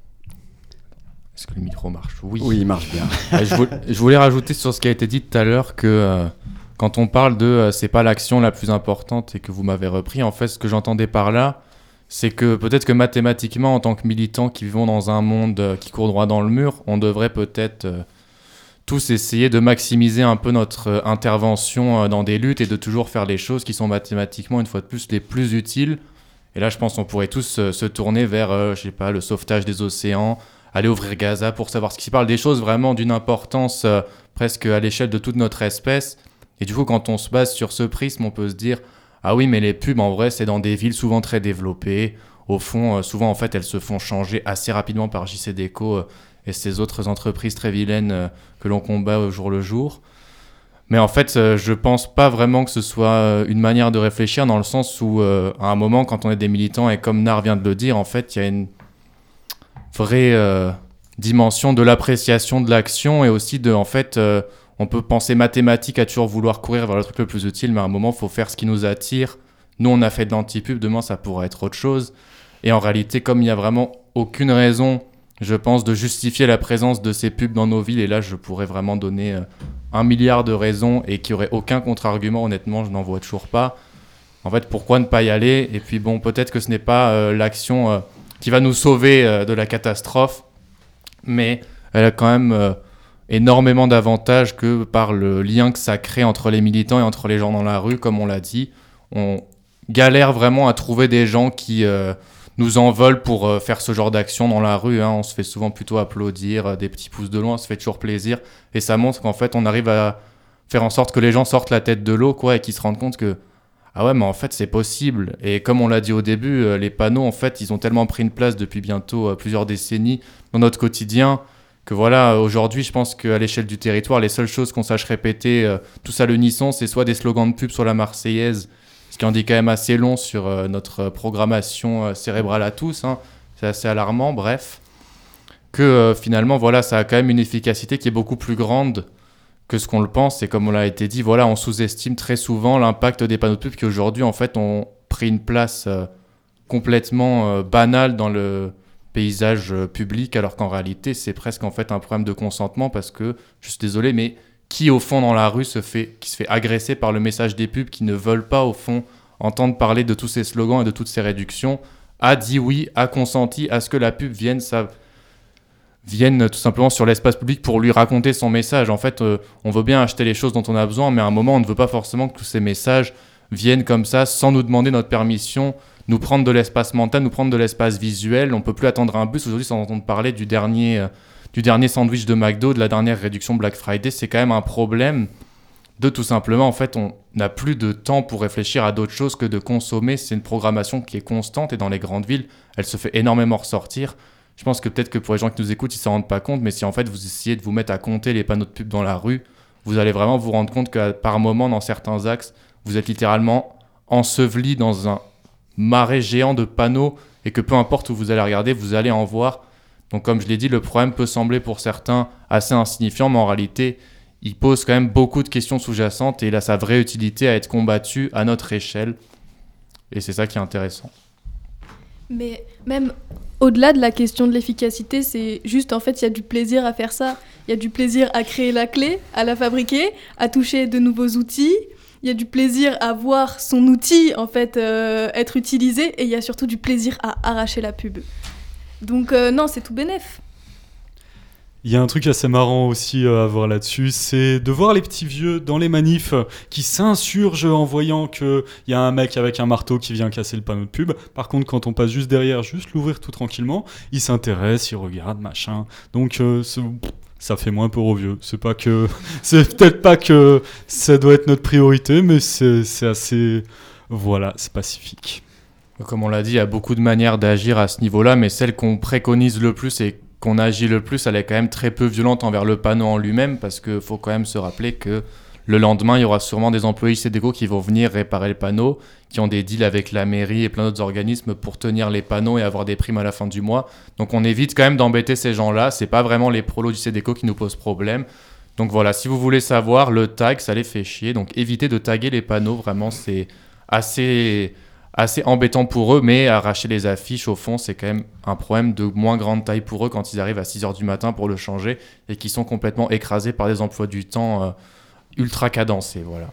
Est-ce que le micro marche ? Oui. Oui, il marche bien. je, voulais, je voulais rajouter sur ce qui a été dit tout à l'heure que euh, quand on parle de euh, c'est pas l'action la plus importante et que vous m'avez repris, en fait, ce que j'entendais par là, c'est que peut-être que mathématiquement, en tant que militants qui vivons dans un monde euh, qui court droit dans le mur, on devrait peut-être euh, tous essayer de maximiser un peu notre euh, intervention euh, dans des luttes et de toujours faire les choses qui sont mathématiquement, une fois de plus, les plus utiles. Et là, je pense qu'on pourrait tous euh, se tourner vers, euh, je sais pas, le sauvetage des océans, aller ouvrir Gaza pour savoir ce qui se parle, des choses vraiment d'une importance euh, presque à l'échelle de toute notre espèce. Et du coup, quand on se base sur ce prisme, on peut se dire « Ah oui, mais les pubs, en vrai, c'est dans des villes souvent très développées. Au fond, euh, souvent, en fait, elles se font changer assez rapidement par J C Déco euh, et ces autres entreprises très vilaines euh, que l'on combat au jour le jour. » Mais en fait, euh, je pense pas vraiment que ce soit euh, une manière de réfléchir dans le sens où, euh, à un moment, quand on est des militants, et comme Nar vient de le dire, en fait, il y a une vraie euh, dimension de l'appréciation de l'action et aussi de, en fait, euh, on peut penser mathématique à toujours vouloir courir vers le truc le plus utile, mais à un moment, il faut faire ce qui nous attire. Nous, on a fait de l'antipub, demain, ça pourrait être autre chose. Et en réalité, comme il n'y a vraiment aucune raison, je pense, de justifier la présence de ces pubs dans nos villes, et là, je pourrais vraiment donner euh, un milliard de raisons et qu'il n'y aurait aucun contre-argument, honnêtement, je n'en vois toujours pas. En fait, pourquoi ne pas y aller ? Et puis, bon, peut-être que ce n'est pas euh, l'action... Euh, qui va nous sauver euh, de la catastrophe, mais elle a quand même euh, énormément d'avantages que par le lien que ça crée entre les militants et entre les gens dans la rue, comme on l'a dit. On galère vraiment à trouver des gens qui euh, nous en veulent pour euh, faire ce genre d'action dans la rue. Hein. On se fait souvent plutôt applaudir, euh, des petits pouces de loin, on se fait toujours plaisir. Et ça montre qu'en fait, on arrive à faire en sorte que les gens sortent la tête de l'eau, quoi, et qu'ils se rendent compte que ah ouais, mais en fait, c'est possible. Et comme on l'a dit au début, euh, les panneaux, en fait, ils ont tellement pris une place depuis bientôt euh, plusieurs décennies dans notre quotidien que voilà, aujourd'hui, je pense qu'à l'échelle du territoire, les seules choses qu'on sache répéter euh, tous à l'unisson, c'est soit des slogans de pub sur la Marseillaise, ce qui en dit quand même assez long sur euh, notre programmation euh, cérébrale à tous, hein. C'est assez alarmant, bref. que euh, finalement, voilà, ça a quand même une efficacité qui est beaucoup plus grande que ce qu'on le pense. Et comme on l'a été dit, voilà, on sous-estime très souvent l'impact des panneaux de pub qui aujourd'hui, en fait, ont pris une place euh, complètement euh, banale dans le paysage euh, public, alors qu'en réalité, c'est presque en fait un problème de consentement parce que, je suis désolé, mais qui au fond dans la rue se fait, qui se fait agresser par le message des pubs, qui ne veulent pas au fond entendre parler de tous ces slogans et de toutes ces réductions, a dit oui, a consenti à ce que la pub vienne, ça, vienne tout simplement sur l'espace public pour lui raconter son message. En fait, euh, on veut bien acheter les choses dont on a besoin, mais à un moment, on ne veut pas forcément que tous ces messages viennent comme ça, sans nous demander notre permission, nous prendre de l'espace mental, nous prendre de l'espace visuel. On ne peut plus attendre un bus aujourd'hui sans entendre parler du dernier, euh, du dernier sandwich de McDo, de la dernière réduction Black Friday. C'est quand même un problème de tout simplement, en fait, on n'a plus de temps pour réfléchir à d'autres choses que de consommer. C'est une programmation qui est constante et dans les grandes villes, elle se fait énormément ressortir. Je pense que peut-être que pour les gens qui nous écoutent, ils ne s'en rendent pas compte, mais si en fait vous essayez de vous mettre à compter les panneaux de pub dans la rue, vous allez vraiment vous rendre compte que par moment, dans certains axes, vous êtes littéralement enseveli dans un marais géant de panneaux et que peu importe où vous allez regarder, vous allez en voir. Donc comme je l'ai dit, le problème peut sembler pour certains assez insignifiant, mais en réalité, il pose quand même beaucoup de questions sous-jacentes et il a sa vraie utilité à être combattu à notre échelle. Et c'est ça qui est intéressant. Mais même au-delà de la question de l'efficacité, c'est juste en fait, il y a du plaisir à faire ça. Il y a du plaisir à créer la clé, à la fabriquer, à toucher de nouveaux outils. Il y a du plaisir à voir son outil en fait euh, être utilisé et il y a surtout du plaisir à arracher la pub. Donc euh, non, c'est tout bénef. Il y a un truc assez marrant aussi à voir là-dessus, c'est de voir les petits vieux dans les manifs qui s'insurgent en voyant qu'il y a un mec avec un marteau qui vient casser le panneau de pub. Par contre, quand on passe juste derrière, juste l'ouvrir tout tranquillement, ils s'intéressent, ils regardent, machin. Donc euh, ça fait moins peur aux vieux. C'est pas que, c'est peut-être pas que ça doit être notre priorité, mais c'est, c'est assez, voilà, c'est pacifique. Comme on l'a dit, il y a beaucoup de manières d'agir à ce niveau-là, mais celle qu'on préconise le plus et qu'on agit le plus, elle est quand même très peu violente envers le panneau en lui-même, parce qu'il faut quand même se rappeler que le lendemain, il y aura sûrement des employés Cédeco qui vont venir réparer le panneau, qui ont des deals avec la mairie et plein d'autres organismes pour tenir les panneaux et avoir des primes à la fin du mois. Donc on évite quand même d'embêter ces gens-là. C'est pas vraiment les prolos du Cédeco qui nous posent problème. Donc voilà, si vous voulez savoir, le tag, ça les fait chier. Donc évitez de taguer les panneaux. Vraiment, c'est assez... assez embêtant pour eux, mais arracher les affiches, au fond, c'est quand même un problème de moins grande taille pour eux quand ils arrivent à six heures du matin pour le changer et qui sont complètement écrasés par des emplois du temps euh, ultra cadencés. Voilà.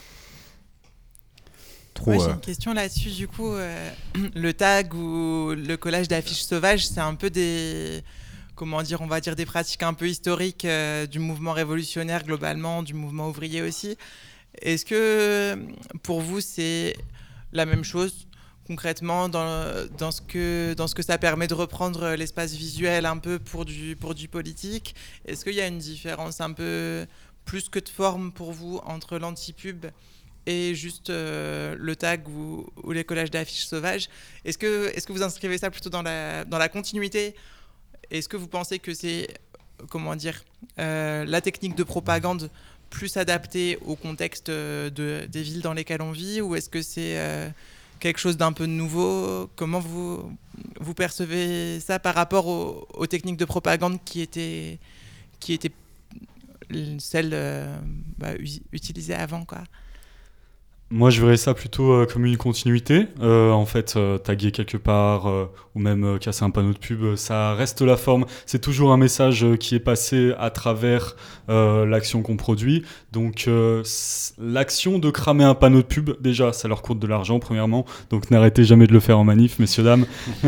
Trop, ouais, euh... j'ai une question là-dessus. Du coup, euh, le tag ou le collage d'affiches sauvages, c'est un peu des... comment dire, on va dire des pratiques un peu historiques euh, du mouvement révolutionnaire globalement, du mouvement ouvrier aussi. Est-ce que pour vous, c'est la même chose concrètement dans, dans, ce que, dans ce que ça permet de reprendre l'espace visuel un peu pour du, pour du politique? Est-ce qu'il y a une différence un peu plus que de forme pour vous entre l'anti-pub et juste euh, le tag ou, ou les collages d'affiches sauvages? Est-ce que, est-ce que vous inscrivez ça plutôt dans la, dans la continuité? Est-ce que vous pensez que c'est, comment dire, euh, la technique de propagande plus adaptée au contexte de, des villes dans lesquelles on vit, ou est-ce que c'est euh, quelque chose d'un peu nouveau? Comment vous, vous percevez ça par rapport aux, aux techniques de propagande qui étaient, qui étaient celles euh, bah, utilisées avant, quoi? Moi, je verrais ça plutôt euh, comme une continuité. Euh, en fait, euh, taguer quelque part euh, ou même euh, casser un panneau de pub, ça reste la forme. C'est toujours un message euh, qui est passé à travers euh, l'action qu'on produit. Donc, euh, l'action de cramer un panneau de pub, déjà, ça leur coûte de l'argent, premièrement. Donc, n'arrêtez jamais de le faire en manif, messieurs, dames.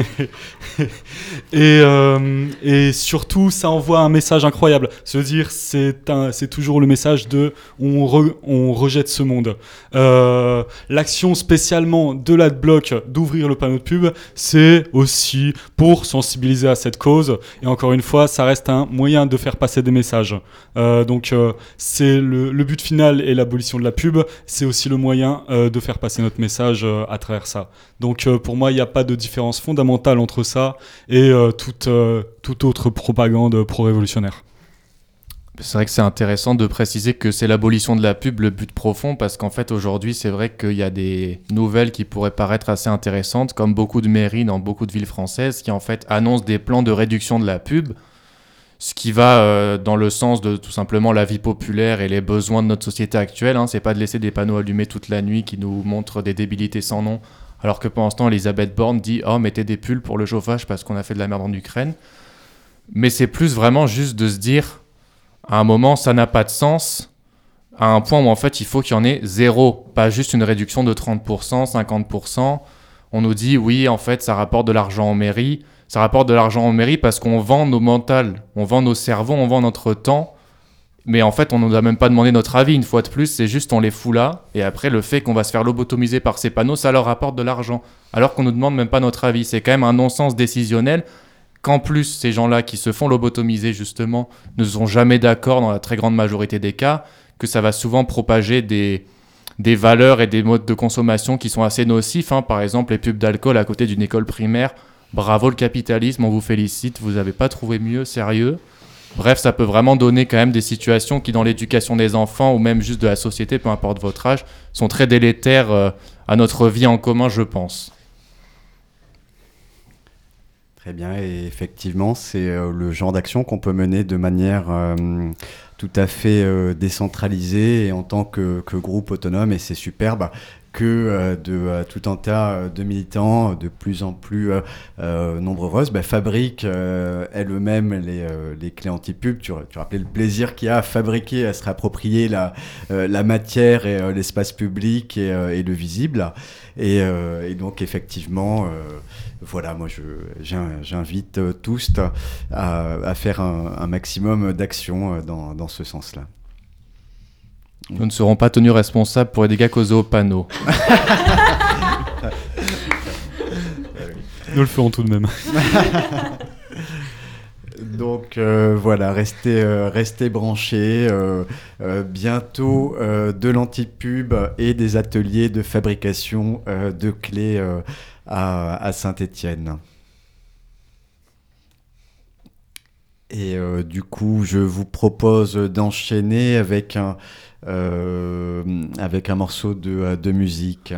et, euh, et surtout, ça envoie un message incroyable. Se dire, c'est, un, c'est toujours le message de on, re, on rejette ce monde. Euh, Euh, l'action spécialement de l'adblock d'ouvrir le panneau de pub, c'est aussi pour sensibiliser à cette cause. Et encore une fois, ça reste un moyen de faire passer des messages. Euh, donc, euh, c'est le, le but final est l'abolition de la pub. C'est aussi le moyen euh, de faire passer notre message euh, à travers ça. Donc, euh, pour moi, il n'y a pas de différence fondamentale entre ça et euh, toute, euh, toute autre propagande pro-révolutionnaire. C'est vrai que c'est intéressant de préciser que c'est l'abolition de la pub le but profond, parce qu'en fait aujourd'hui c'est vrai qu'il y a des nouvelles qui pourraient paraître assez intéressantes, comme beaucoup de mairies dans beaucoup de villes françaises qui en fait annoncent des plans de réduction de la pub. ce qui va euh, dans le sens de tout simplement la vie populaire et les besoins de notre société actuelle. Hein. C'est pas de laisser des panneaux allumés toute la nuit qui nous montrent des débilités sans nom, alors que pendant ce temps, Elisabeth Borne dit « Oh, mettez des pulls pour le chauffage parce qu'on a fait de la merde en Ukraine ». Mais c'est plus vraiment juste de se dire, à un moment, ça n'a pas de sens, à un point où en fait, il faut qu'il y en ait zéro, pas juste une réduction de trente pour cent, cinquante pour cent. On nous dit, oui, en fait, ça rapporte de l'argent en mairie. Ça rapporte de l'argent en mairie parce qu'on vend nos mentales, on vend nos cerveaux, on vend notre temps. Mais en fait, on ne nous a même pas demandé notre avis. Une fois de plus, c'est juste on les fout là. Et après, le fait qu'on va se faire lobotomiser par ces panneaux, ça leur rapporte de l'argent. Alors qu'on ne nous demande même pas notre avis. C'est quand même un non-sens décisionnel. Qu'en plus, ces gens-là qui se font lobotomiser, justement, ne sont jamais d'accord dans la très grande majorité des cas, que ça va souvent propager des, des valeurs et des modes de consommation qui sont assez nocifs. Hein. Par exemple, les pubs d'alcool à côté d'une école primaire. Bravo le capitalisme, on vous félicite, vous n'avez pas trouvé mieux, sérieux. Bref, ça peut vraiment donner quand même des situations qui, dans l'éducation des enfants ou même juste de la société, peu importe votre âge, sont très délétères euh, à notre vie en commun, je pense. Très bien, et effectivement, c'est euh, le genre d'action qu'on peut mener de manière euh, tout à fait euh, décentralisée et en tant que, que groupe autonome, et c'est superbe que euh, de euh, tout un tas de militants de plus en plus euh, euh, nombreuses bah, fabriquent euh, elles-mêmes les, euh, les clés anti-pub. Tu, tu rappelais le plaisir qu'il y a à fabriquer, à se réapproprier la, euh, la matière et euh, l'espace public et, euh, et le visible. Et, euh, et donc effectivement, euh, voilà, moi je, j'invite tous à, à faire un, un maximum d'actions dans, dans ce sens-là. Nous ne serons pas tenus responsables pour les dégâts causés aux panneaux. Nous le ferons tout de même. Donc euh, voilà, restez, euh, restez branchés. Euh, euh, bientôt euh, de l'anti-pub et des ateliers de fabrication euh, de clés euh, à, à Saint-Étienne. Et euh, du coup, je vous propose d'enchaîner avec un, euh, avec un morceau de, de musique.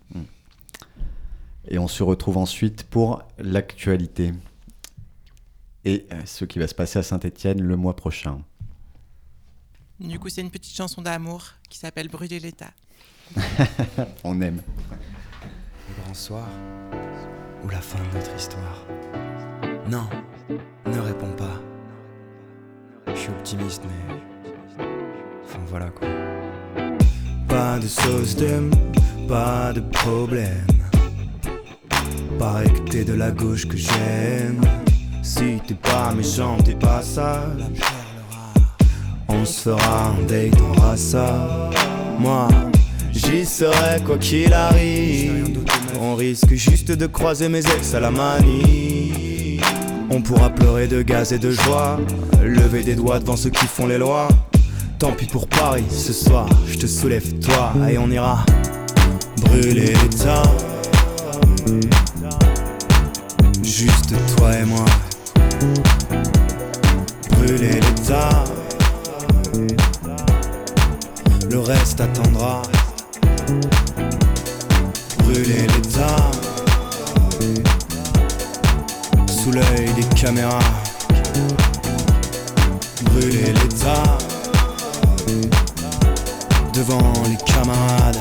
Et on se retrouve ensuite pour l'actualité. Et ce qui va se passer à Saint-Étienne le mois prochain. Du coup, c'est une petite chanson d'amour qui s'appelle Brûler l'État. On aime. Le grand soir ou la fin de notre histoire. Non, ne réponds pas. Je suis optimiste, mais... Enfin voilà quoi. Pas de sauce d'homme, pas de problème. Paraît que t'es de la gauche que j'aime. Si t'es pas méchant, t'es pas sage. On se fera un date, on fera ça. Moi, j'y serai quoi qu'il arrive. On risque juste de croiser mes ex à la manie. On pourra pleurer de gaz et de joie, lever des doigts devant ceux qui font les lois. Tant pis pour Paris, ce soir, je te soulève toi et on ira brûler l'État. Juste toi et moi. Brûler l'État. Le reste attendra. Brûler l'État. Sous l'œil des caméras. Brûler l'État. Devant les camarades.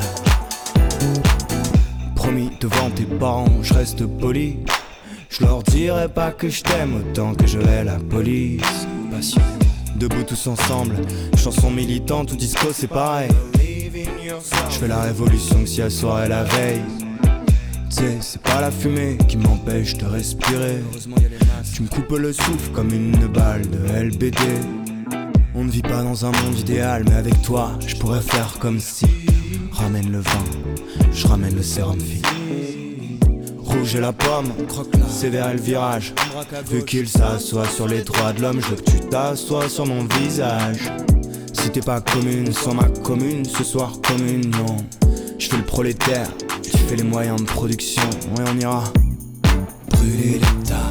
Promis devant tes parents, je reste poli. Je leur dirai pas que je t'aime autant que je hais la police. Passionné. Debout tous ensemble, chanson militante ou disco c'est pareil. Je fais la révolution si à soirée la veille. T'sais, c'est pas la fumée qui m'empêche de respirer. Tu me coupes le souffle comme une balle de L B D. On ne vit pas dans un monde idéal, mais avec toi, je pourrais faire comme si. Ramène le vin, je ramène le sérum fini. Rouge et la pomme, sévère et le virage. Vu qu'il s'assoit sur les droits de l'homme, je veux que tu t'assoies sur mon visage. Si t'es pas commune sans ma commune, ce soir commune, non. Je fais le prolétaire, tu fais les moyens de production, ouais on ira brûler l'État.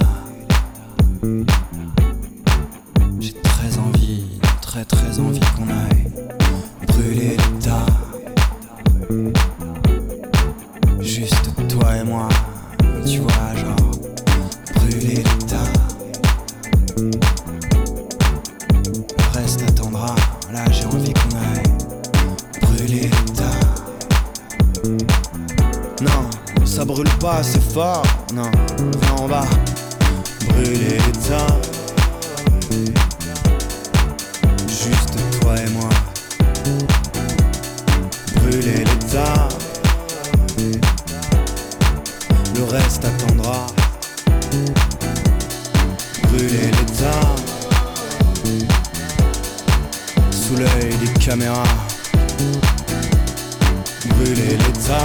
J'ai très envie, très très envie qu'on aille brûler l'État. Juste toi et moi, tu vois genre brûler l'État. pas assez fort, non, viens on va brûler l'état. Juste toi et moi. Brûler l'état. Le reste attendra. Brûler l'état. Sous l'œil des caméras. Brûler l'état.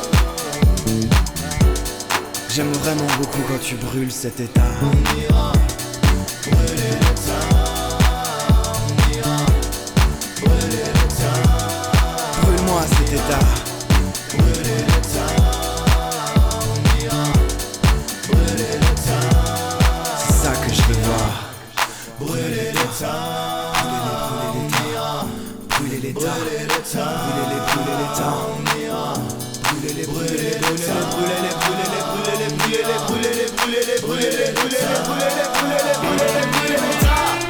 J'aime vraiment beaucoup quand tu brûles cet état. On ira brûler l'état. On ira brûler l'état. Brûle-moi cet état. Brûler l'état. On ira brûler l'état. C'est ça que je veux voir. Brûler l'état. On ira brûler l'état. Brûler l'état. Brûler les brûler l'état. On ira brûler les brûler les brûler les brûler les brûler les brûler les brûler les brûler les brûler les brûler les brûler les brûler les brûler les brûler les brûler l'état.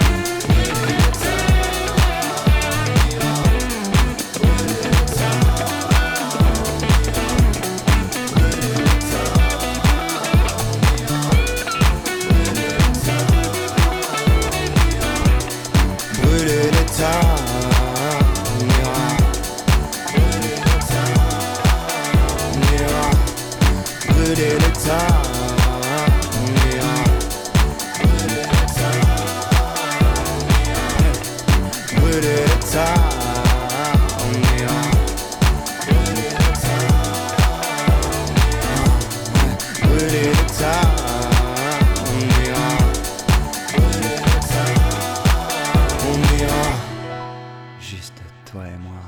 Brûler l'état. Brûler l'état, on ira brûler l'état, brûler l'état, on ira brûler l'état, brûler l'état, on ira brûler l'état, on ira juste toi et moi.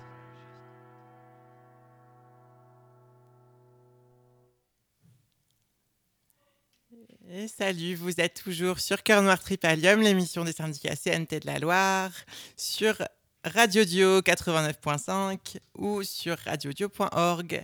Et salut, vous êtes toujours sur Cœur Noir Tripalium, l'émission des syndicats C N T de la Loire, sur Radio Dio quatre-vingt-neuf point cinq ou sur radio dio point org.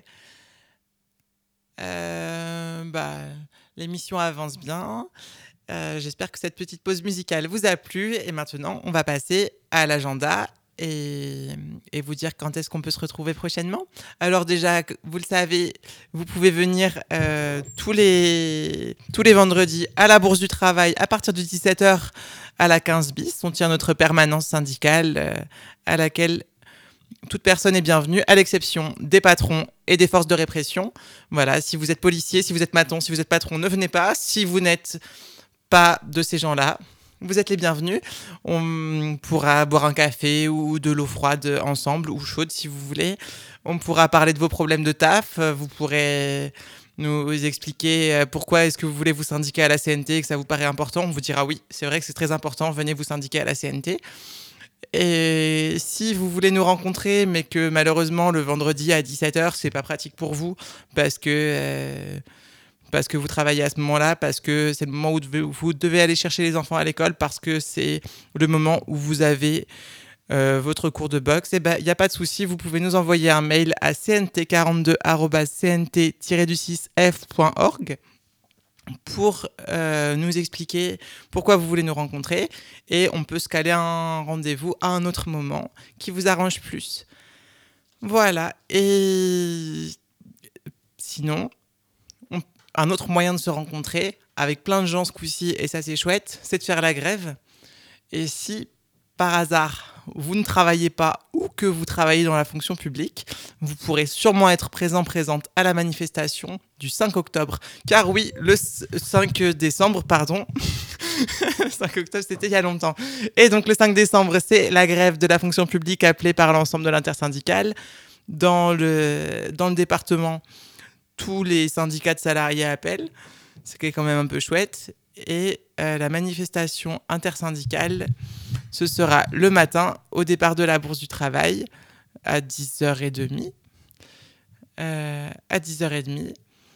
Euh, bah, l'émission avance bien. Euh, j'espère que cette petite pause musicale vous a plu. Et maintenant, on va passer à l'agenda et, et vous dire quand est-ce qu'on peut se retrouver prochainement. Alors déjà, vous le savez, vous pouvez venir euh, tous, les, tous les vendredis à la Bourse du Travail à partir de dix-sept heures à la quinze bis. On tient notre permanence syndicale euh, à laquelle toute personne est bienvenue, à l'exception des patrons et des forces de répression. Voilà, si vous êtes policier, si vous êtes maçon, si vous êtes patron, ne venez pas. Si vous n'êtes pas de ces gens-là, vous êtes les bienvenus. On pourra boire un café ou de l'eau froide ensemble, ou chaude si vous voulez. On pourra parler de vos problèmes de taf. Vous pourrez nous expliquer pourquoi est-ce que vous voulez vous syndiquer à la C N T et que ça vous paraît important. On vous dira oui, c'est vrai que c'est très important, venez vous syndiquer à la C N T. Et si vous voulez nous rencontrer, mais que malheureusement le vendredi à dix-sept heures, c'est pas pratique pour vous, parce que... Euh, parce que vous travaillez à ce moment-là, parce que c'est le moment où vous devez aller chercher les enfants à l'école, parce que c'est le moment où vous avez euh, votre cours de boxe, et ben il n'y a pas de souci, vous pouvez nous envoyer un mail à c n t quarante-deux arobase c n t tiret six f point org pour euh, nous expliquer pourquoi vous voulez nous rencontrer, et on peut se caler un rendez-vous à un autre moment qui vous arrange plus. Voilà, et sinon... Un autre moyen de se rencontrer, avec plein de gens ce coup-ci, et ça c'est chouette, c'est de faire la grève. Et si, par hasard, vous ne travaillez pas ou que vous travaillez dans la fonction publique, vous pourrez sûrement être présent, présente à la manifestation du cinq octobre. Car oui, le cinq décembre, pardon, cinq octobre c'était il y a longtemps. Et donc le cinq décembre, c'est la grève de la fonction publique appelée par l'ensemble de l'intersyndicale. Dans le, dans le département, tous les syndicats de salariés appellent, ce qui est quand même un peu chouette. Et euh, la manifestation intersyndicale, ce sera le matin au départ de la Bourse du Travail à dix heures trente. Euh, à dix heures trente.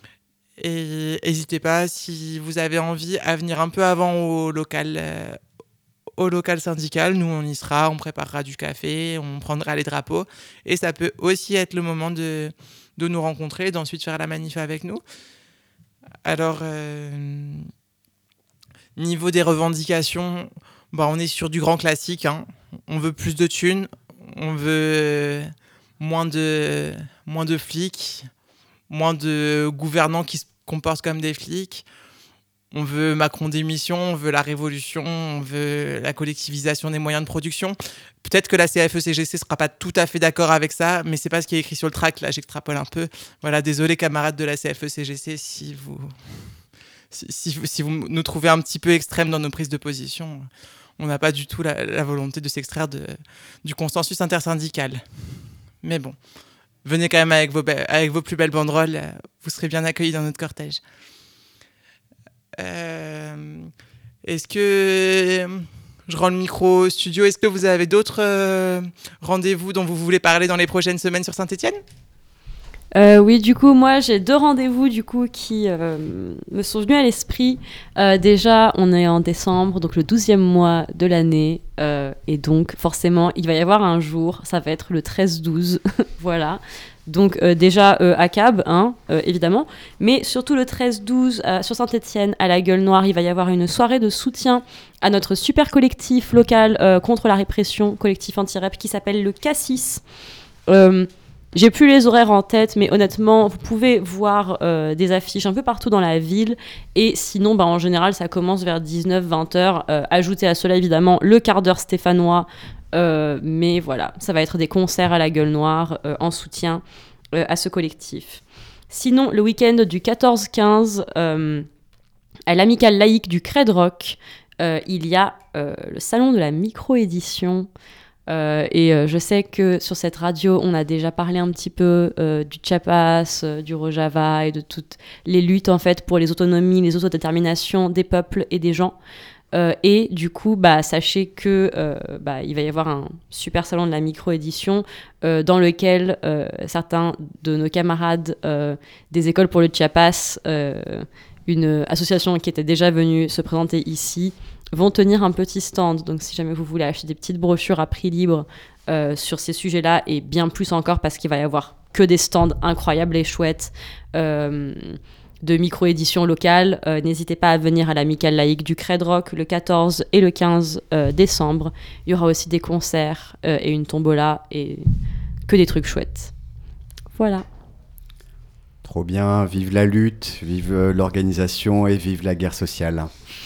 Et n'hésitez pas, si vous avez envie, à venir un peu avant au local, euh, au local syndical. Nous, on y sera, on préparera du café, on prendra les drapeaux. Et ça peut aussi être le moment de... de nous rencontrer et d'ensuite faire la manif avec nous. Alors, euh, niveau des revendications, bah, on est sur du grand classique. Hein. On veut plus de thunes, on veut moins de, moins de flics, moins de gouvernants qui se comportent comme des flics. On veut Macron démission, on veut la révolution, on veut la collectivisation des moyens de production. Peut-être que la C F E C G C ne sera pas tout à fait d'accord avec ça, mais ce n'est pas ce qui est écrit sur le tract. Là, j'extrapole un peu. Voilà, désolé camarades de la C F E C G C si vous, si, si, si vous nous trouvez un petit peu extrêmes dans nos prises de position. On n'a pas du tout la, la volonté de s'extraire de, du consensus intersyndical. Mais bon, venez quand même avec vos, be- avec vos plus belles banderoles, vous serez bien accueillis dans notre cortège. Euh, est-ce que je rends le micro au studio? Est-ce que vous avez d'autres euh, rendez-vous dont vous voulez parler dans les prochaines semaines sur Saint-Étienne? Euh, oui, du coup, moi, j'ai deux rendez-vous du coup qui euh, me sont venus à l'esprit. Euh, déjà, on est en décembre, donc le douzième mois de l'année. Euh, et donc, forcément, il va y avoir un jour, ça va être le treize douze. Voilà. Donc, euh, déjà, euh, à Cab, hein, euh, évidemment. Mais surtout le treize douze, euh, sur Saint-Étienne, à la Gueule Noire, il va y avoir une soirée de soutien à notre super collectif local euh, contre la répression, collectif anti-rep, qui s'appelle le Cassis. Euh, J'ai plus les horaires en tête, mais honnêtement, vous pouvez voir euh, des affiches un peu partout dans la ville. Et sinon, bah, en général, ça commence vers dix-neuf vingt heures. Euh, ajoutez à cela, évidemment, le quart d'heure stéphanois. Euh, mais voilà, ça va être des concerts à la Gueule Noire euh, en soutien euh, à ce collectif. Sinon, le week-end du quatorze quinze, euh, à l'amicale laïque du Cred Rock, euh, il y a euh, le salon de la micro-édition. Euh, et euh, je sais que sur cette radio, on a déjà parlé un petit peu euh, du Chiapas, euh, du Rojava et de toutes les luttes en fait pour les autonomies, les autodéterminations des peuples et des gens. Euh, et du coup, bah, sachez que euh, bah, il va y avoir un super salon de la micro-édition euh, dans lequel euh, certains de nos camarades euh, des écoles pour le Chiapas, euh, une association qui était déjà venue se présenter ici, vont tenir un petit stand. Donc si jamais vous voulez acheter des petites brochures à prix libre euh, sur ces sujets-là, et bien plus encore parce qu'il va y avoir que des stands incroyables et chouettes euh, de micro-édition locale, euh, n'hésitez pas à venir à l'amicale laïque du Cred Rock le quatorze et le quinze euh, décembre. Il y aura aussi des concerts euh, et une tombola et que des trucs chouettes. Voilà. Trop bien, vive la lutte, vive euh, l'organisation et vive la guerre sociale.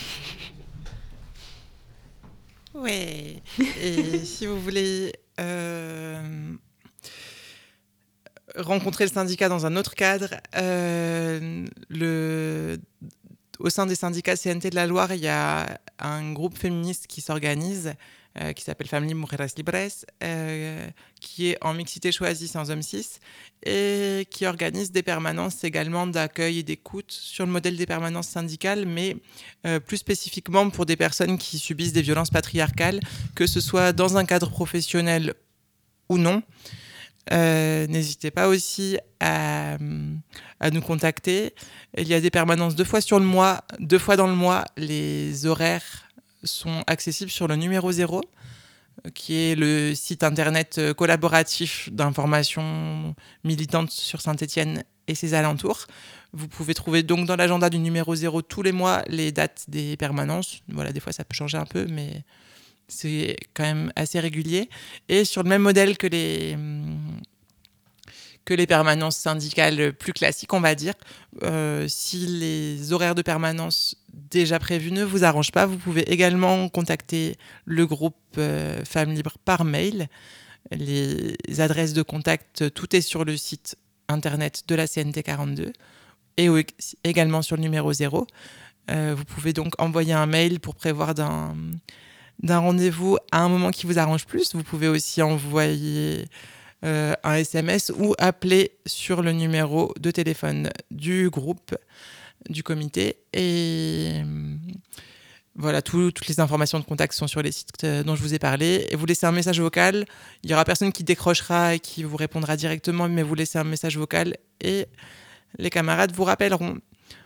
Ouais. Et si vous voulez euh, rencontrer le syndicat dans un autre cadre, euh, le, au sein des syndicats C N T de la Loire, il y a un groupe féministe qui s'organise, euh, qui s'appelle Family Mujeres Libres, euh, qui est en mixité choisie sans hommes cis, et qui organise des permanences également d'accueil et d'écoute sur le modèle des permanences syndicales, mais euh, plus spécifiquement pour des personnes qui subissent des violences patriarcales, que ce soit dans un cadre professionnel ou non. Euh, n'hésitez pas aussi à, à nous contacter. Il y a des permanences deux fois sur le mois, deux fois dans le mois. Les horaires sont accessibles sur le numéro zéro, qui est le site internet collaboratif d'information militante sur Saint-Étienne et ses alentours. Vous pouvez trouver donc dans l'agenda du numéro zéro tous les mois les dates des permanences. Voilà, des fois ça peut changer un peu, mais c'est quand même assez régulier. Et sur le même modèle que les, que les permanences syndicales plus classiques, on va dire, euh, si les horaires de permanence déjà prévus ne vous arrangent pas, vous pouvez également contacter le groupe euh, Femmes Libres par mail. Les adresses de contact, tout est sur le site internet de la C N T quarante-deux et également sur le numéro zéro. Euh, vous pouvez donc envoyer un mail pour prévoir d'un, d'un rendez-vous à un moment qui vous arrange plus. Vous pouvez aussi envoyer euh, un S M S ou appeler sur le numéro de téléphone du groupe, du comité. Et voilà, tout, toutes les informations de contact sont sur les sites dont je vous ai parlé. Et vous laissez un message vocal. Il n'y aura personne qui décrochera et qui vous répondra directement, mais vous laissez un message vocal et les camarades vous rappelleront.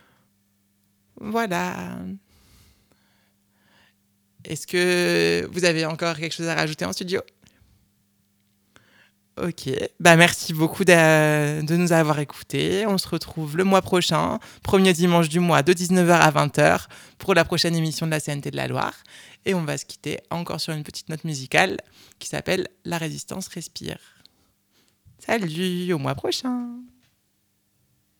Voilà. Est-ce que vous avez encore quelque chose à rajouter en studio ? Ok, bah merci beaucoup de, de nous avoir écoutés. On se retrouve le mois prochain, premier dimanche du mois, de dix-neuf heures à vingt heures, pour la prochaine émission de la C N T de la Loire. Et on va se quitter encore sur une petite note musicale qui s'appelle « La résistance respire ». Salut, au mois prochain.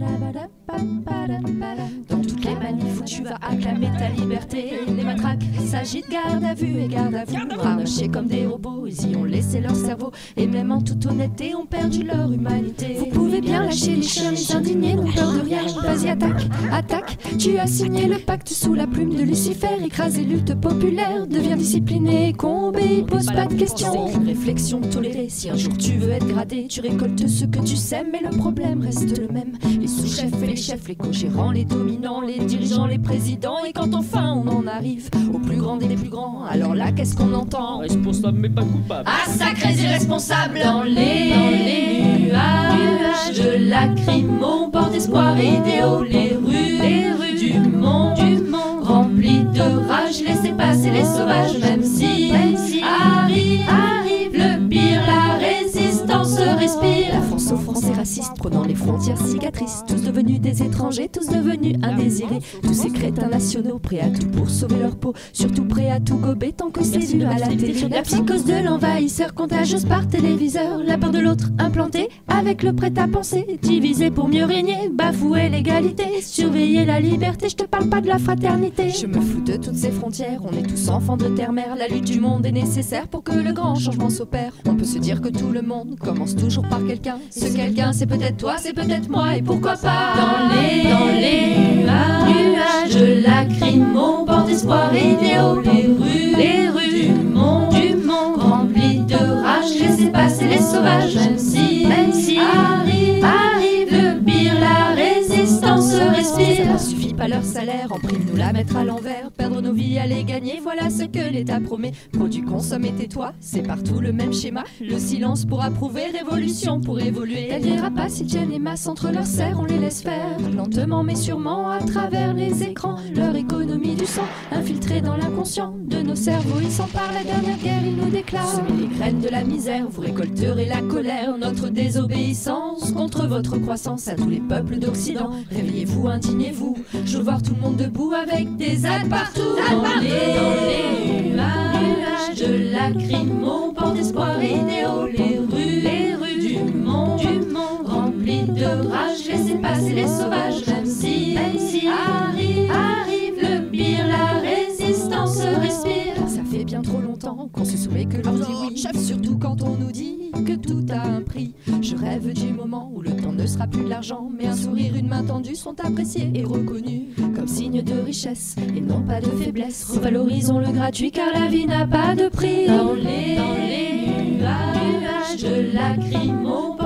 Dans toutes les manifs où tu vas acclamer ta liberté, les matraques s'agitent, garde à vue et garde à vue. Ramachés comme des robots, ils y ont laissé leur cerveau. Et même en toute honnêteté, ont perdu leur humanité. Vous pouvez bien lâcher les chiens, les indignés n'ont peur de rien. Vas-y, attaque, attaque. Tu as signé le pacte sous la plume de Lucifer. Écrasé lutte populaire, deviens discipliné, combat, pose pas de questions. C'est une réflexion tolérée. Si un jour tu veux être gradé, tu récoltes ce que tu sèmes, mais le problème reste le même. Les sous-chefs et les chefs, les co-gérants, les dominants, les dirigeants, les présidents. Et quand enfin on en arrive au plus grand des plus grands, alors là qu'est-ce qu'on entend? Responsable mais pas coupable. Ah, sacrés irresponsables. Dans les, dans les nuages de lacrymo, porte espoir et idéaux, les rues, les rues du monde, du monde remplies de rage, laissez passer les sauvages, même si, même si arrive, arrive le pire, la résistance respire. La France aux Français racistes, prenant les frontières cicatrices, tous devenus des étrangers, tous devenus indésirés, tous ces crétins nationaux, prêts à tout pour sauver leur peau, surtout prêts à tout gober tant que c'est vu à la télé. La psychose de l'envahisseur, contagieuse par téléviseur, la peur de l'autre implantée, avec le prêt-à-penser, divisé pour mieux régner, bafouer l'égalité, surveiller la liberté, je te parle pas de la fraternité. Je me fous de toutes ces frontières, on est tous enfants de terre-mère, la lutte du monde est nécessaire pour que le grand changement s'opère. On peut se dire que tout le monde commence toujours par quelqu'un, ce quelqu'un c'est peut-être toi, c'est peut-être moi, et pourquoi pas dans les, dans les nuages de lacrymo, porte espoir et idéaux, les rues, les rues du monde, du monde remplies de rage, laissez passer les sauvages, même si, même si arrive, arrive le pire, la résistance respire. Ça suffit pas leur salaire, en prime nous la mettre à l'envers, perdre nos vies à les gagner, voilà ce que l'État promet. Produit, consomme et tais-toi, c'est partout le même schéma, le silence pour approuver, révolution pour évoluer. Les rapaces, ils tiennent les masses entre leurs serres, on les laisse faire, lentement mais sûrement à travers les écrans. Leur économie du sang, infiltrée dans l'inconscient de nos cerveaux, ils s'emparent, la dernière guerre, ils nous déclarent. Semez les graines de la misère, vous récolterez la colère, notre désobéissance contre votre croissance. À tous les peuples d'Occident, réveillez-vous, indignez-vous, je veux voir tout le monde debout avec des ânes partout. Dans les, dans les nuages de lacrymo, porte espoir et idéaux, les rues, les rues du monde, du monde remplies de rage, laissez passer les sauvages, même si, même si arrive, arrive le pire, la résistance respire. Ça fait bien trop longtemps qu'on se soumet que l'on dit oui, chef, surtout quand on nous dit que tout a un prix. Je rêve du moment où le temps ne sera plus de l'argent, mais un sourire, une main tendue sont appréciés et reconnus comme signe de richesse et non pas de faiblesse. Revalorisons le gratuit car la vie n'a pas de prix. Dans les, dans les nuages de lacrymo,